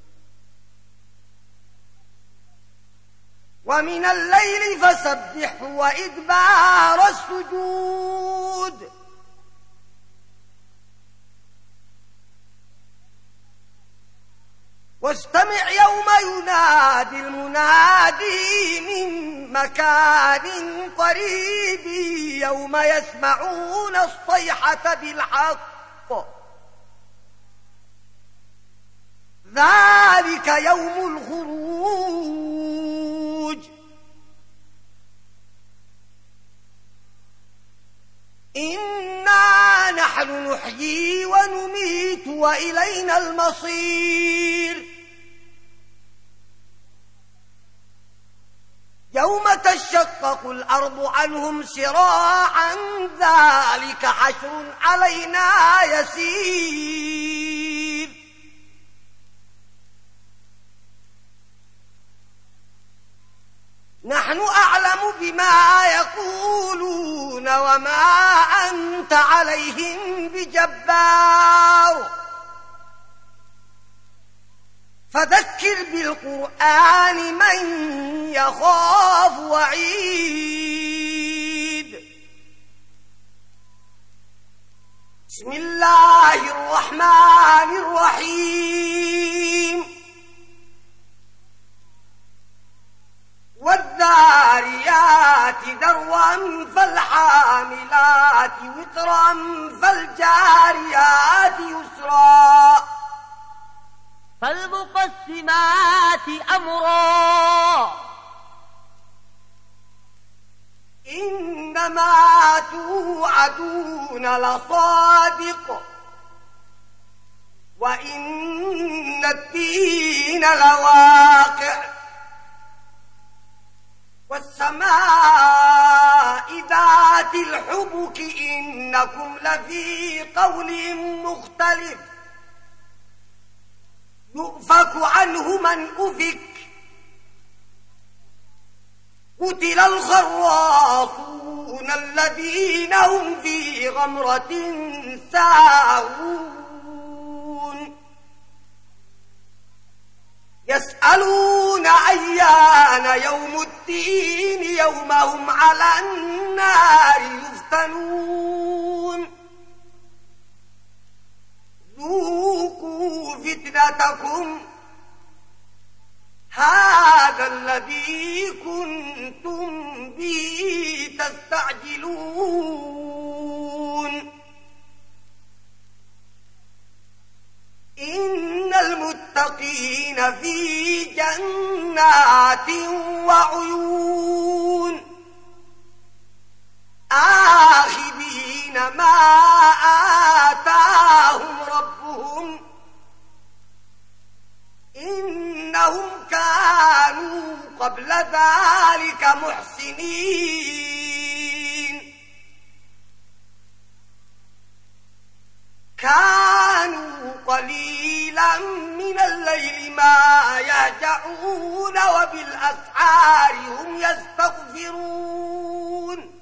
ومن الليل فسبحه وإدبار السجود واستمع يوم ينادي المنادي من مكان قريب يوم يسمعون الصيحة بالحق ذلك يوم الخروج إنا نحن نحيي ونميت وإلينا المصير يوم تشقق الأرض عنهم سراعا ذلك حشر علينا يسير نحن أعلم بما يقولون وما أنت عليهم بجبار فذكر بالقرآن من يخاف وعيد بسم الله الرحمن الرحيم والذاريات ذروا فالحاملات وقرا فالجاريات يسرا فالمقسمات أمرا إنما توعدون لصادق وإن الدين لواقع والسماء ذات الحبك إنكم لفي قول مختلف يؤفك عنه من أفك قتل الخراصون الذين هم في غمرة ساهون يسألون أيان يوم الدين يوم هم على النار يفتنون ذوقوا فتنتكم هذا الذي كنتم به تستعجلون إن المتقين في جنات وعيون آخذين ما آتاهم ربهم قبل ذلك محسنين كانوا قليلا من الليل ما يهجعون وبالأسحار هم يستغفرون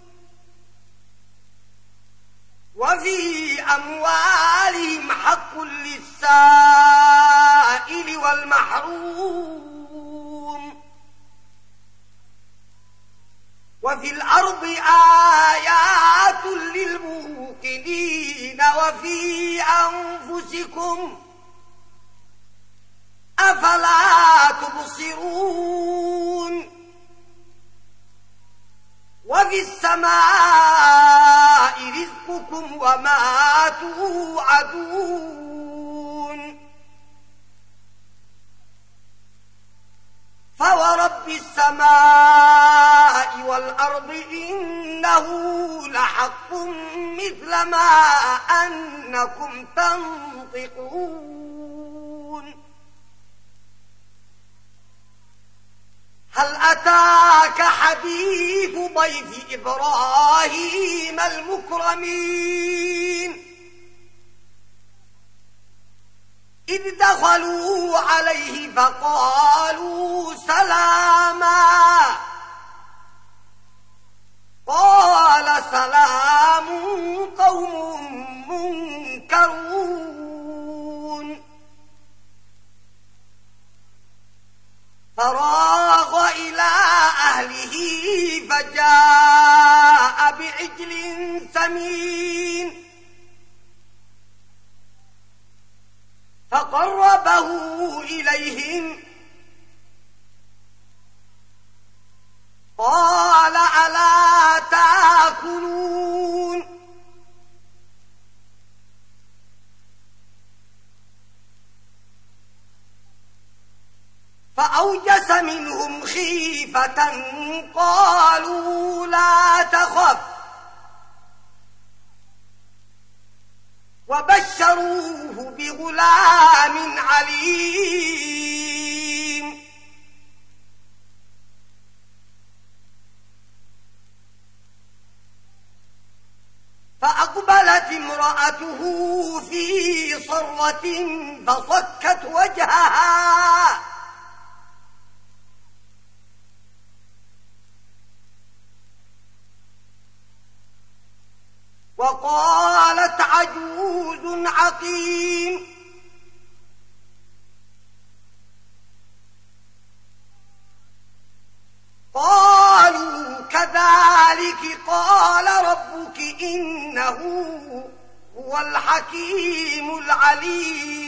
وفي أموالهم حق للسائل والمحروم وفي الأرض آيات للموقنين وفي أنفسكم أفلا تبصرون وفي السماء رزقكم وما توعدون فورب السماء والأرض إنه لحق مثل ما أنكم تنطقون هل أتاك حديث ضيف إبراهيم المكرمين إذ دخلوا عليه فقالوا سلاما قال سلام قوم منكرون فراغ إلى أهله فجاء بعجل سمين فقربه إليهم قال ألا تأكلون فأوجس منهم خيفة قالوا لا تخف وبشروه بغلام عليم فأقبلت امرأته في صرة فصكت وجهها وقالت عجوز عقيم قالوا كذلك قال ربك إنه هو الحكيم العليم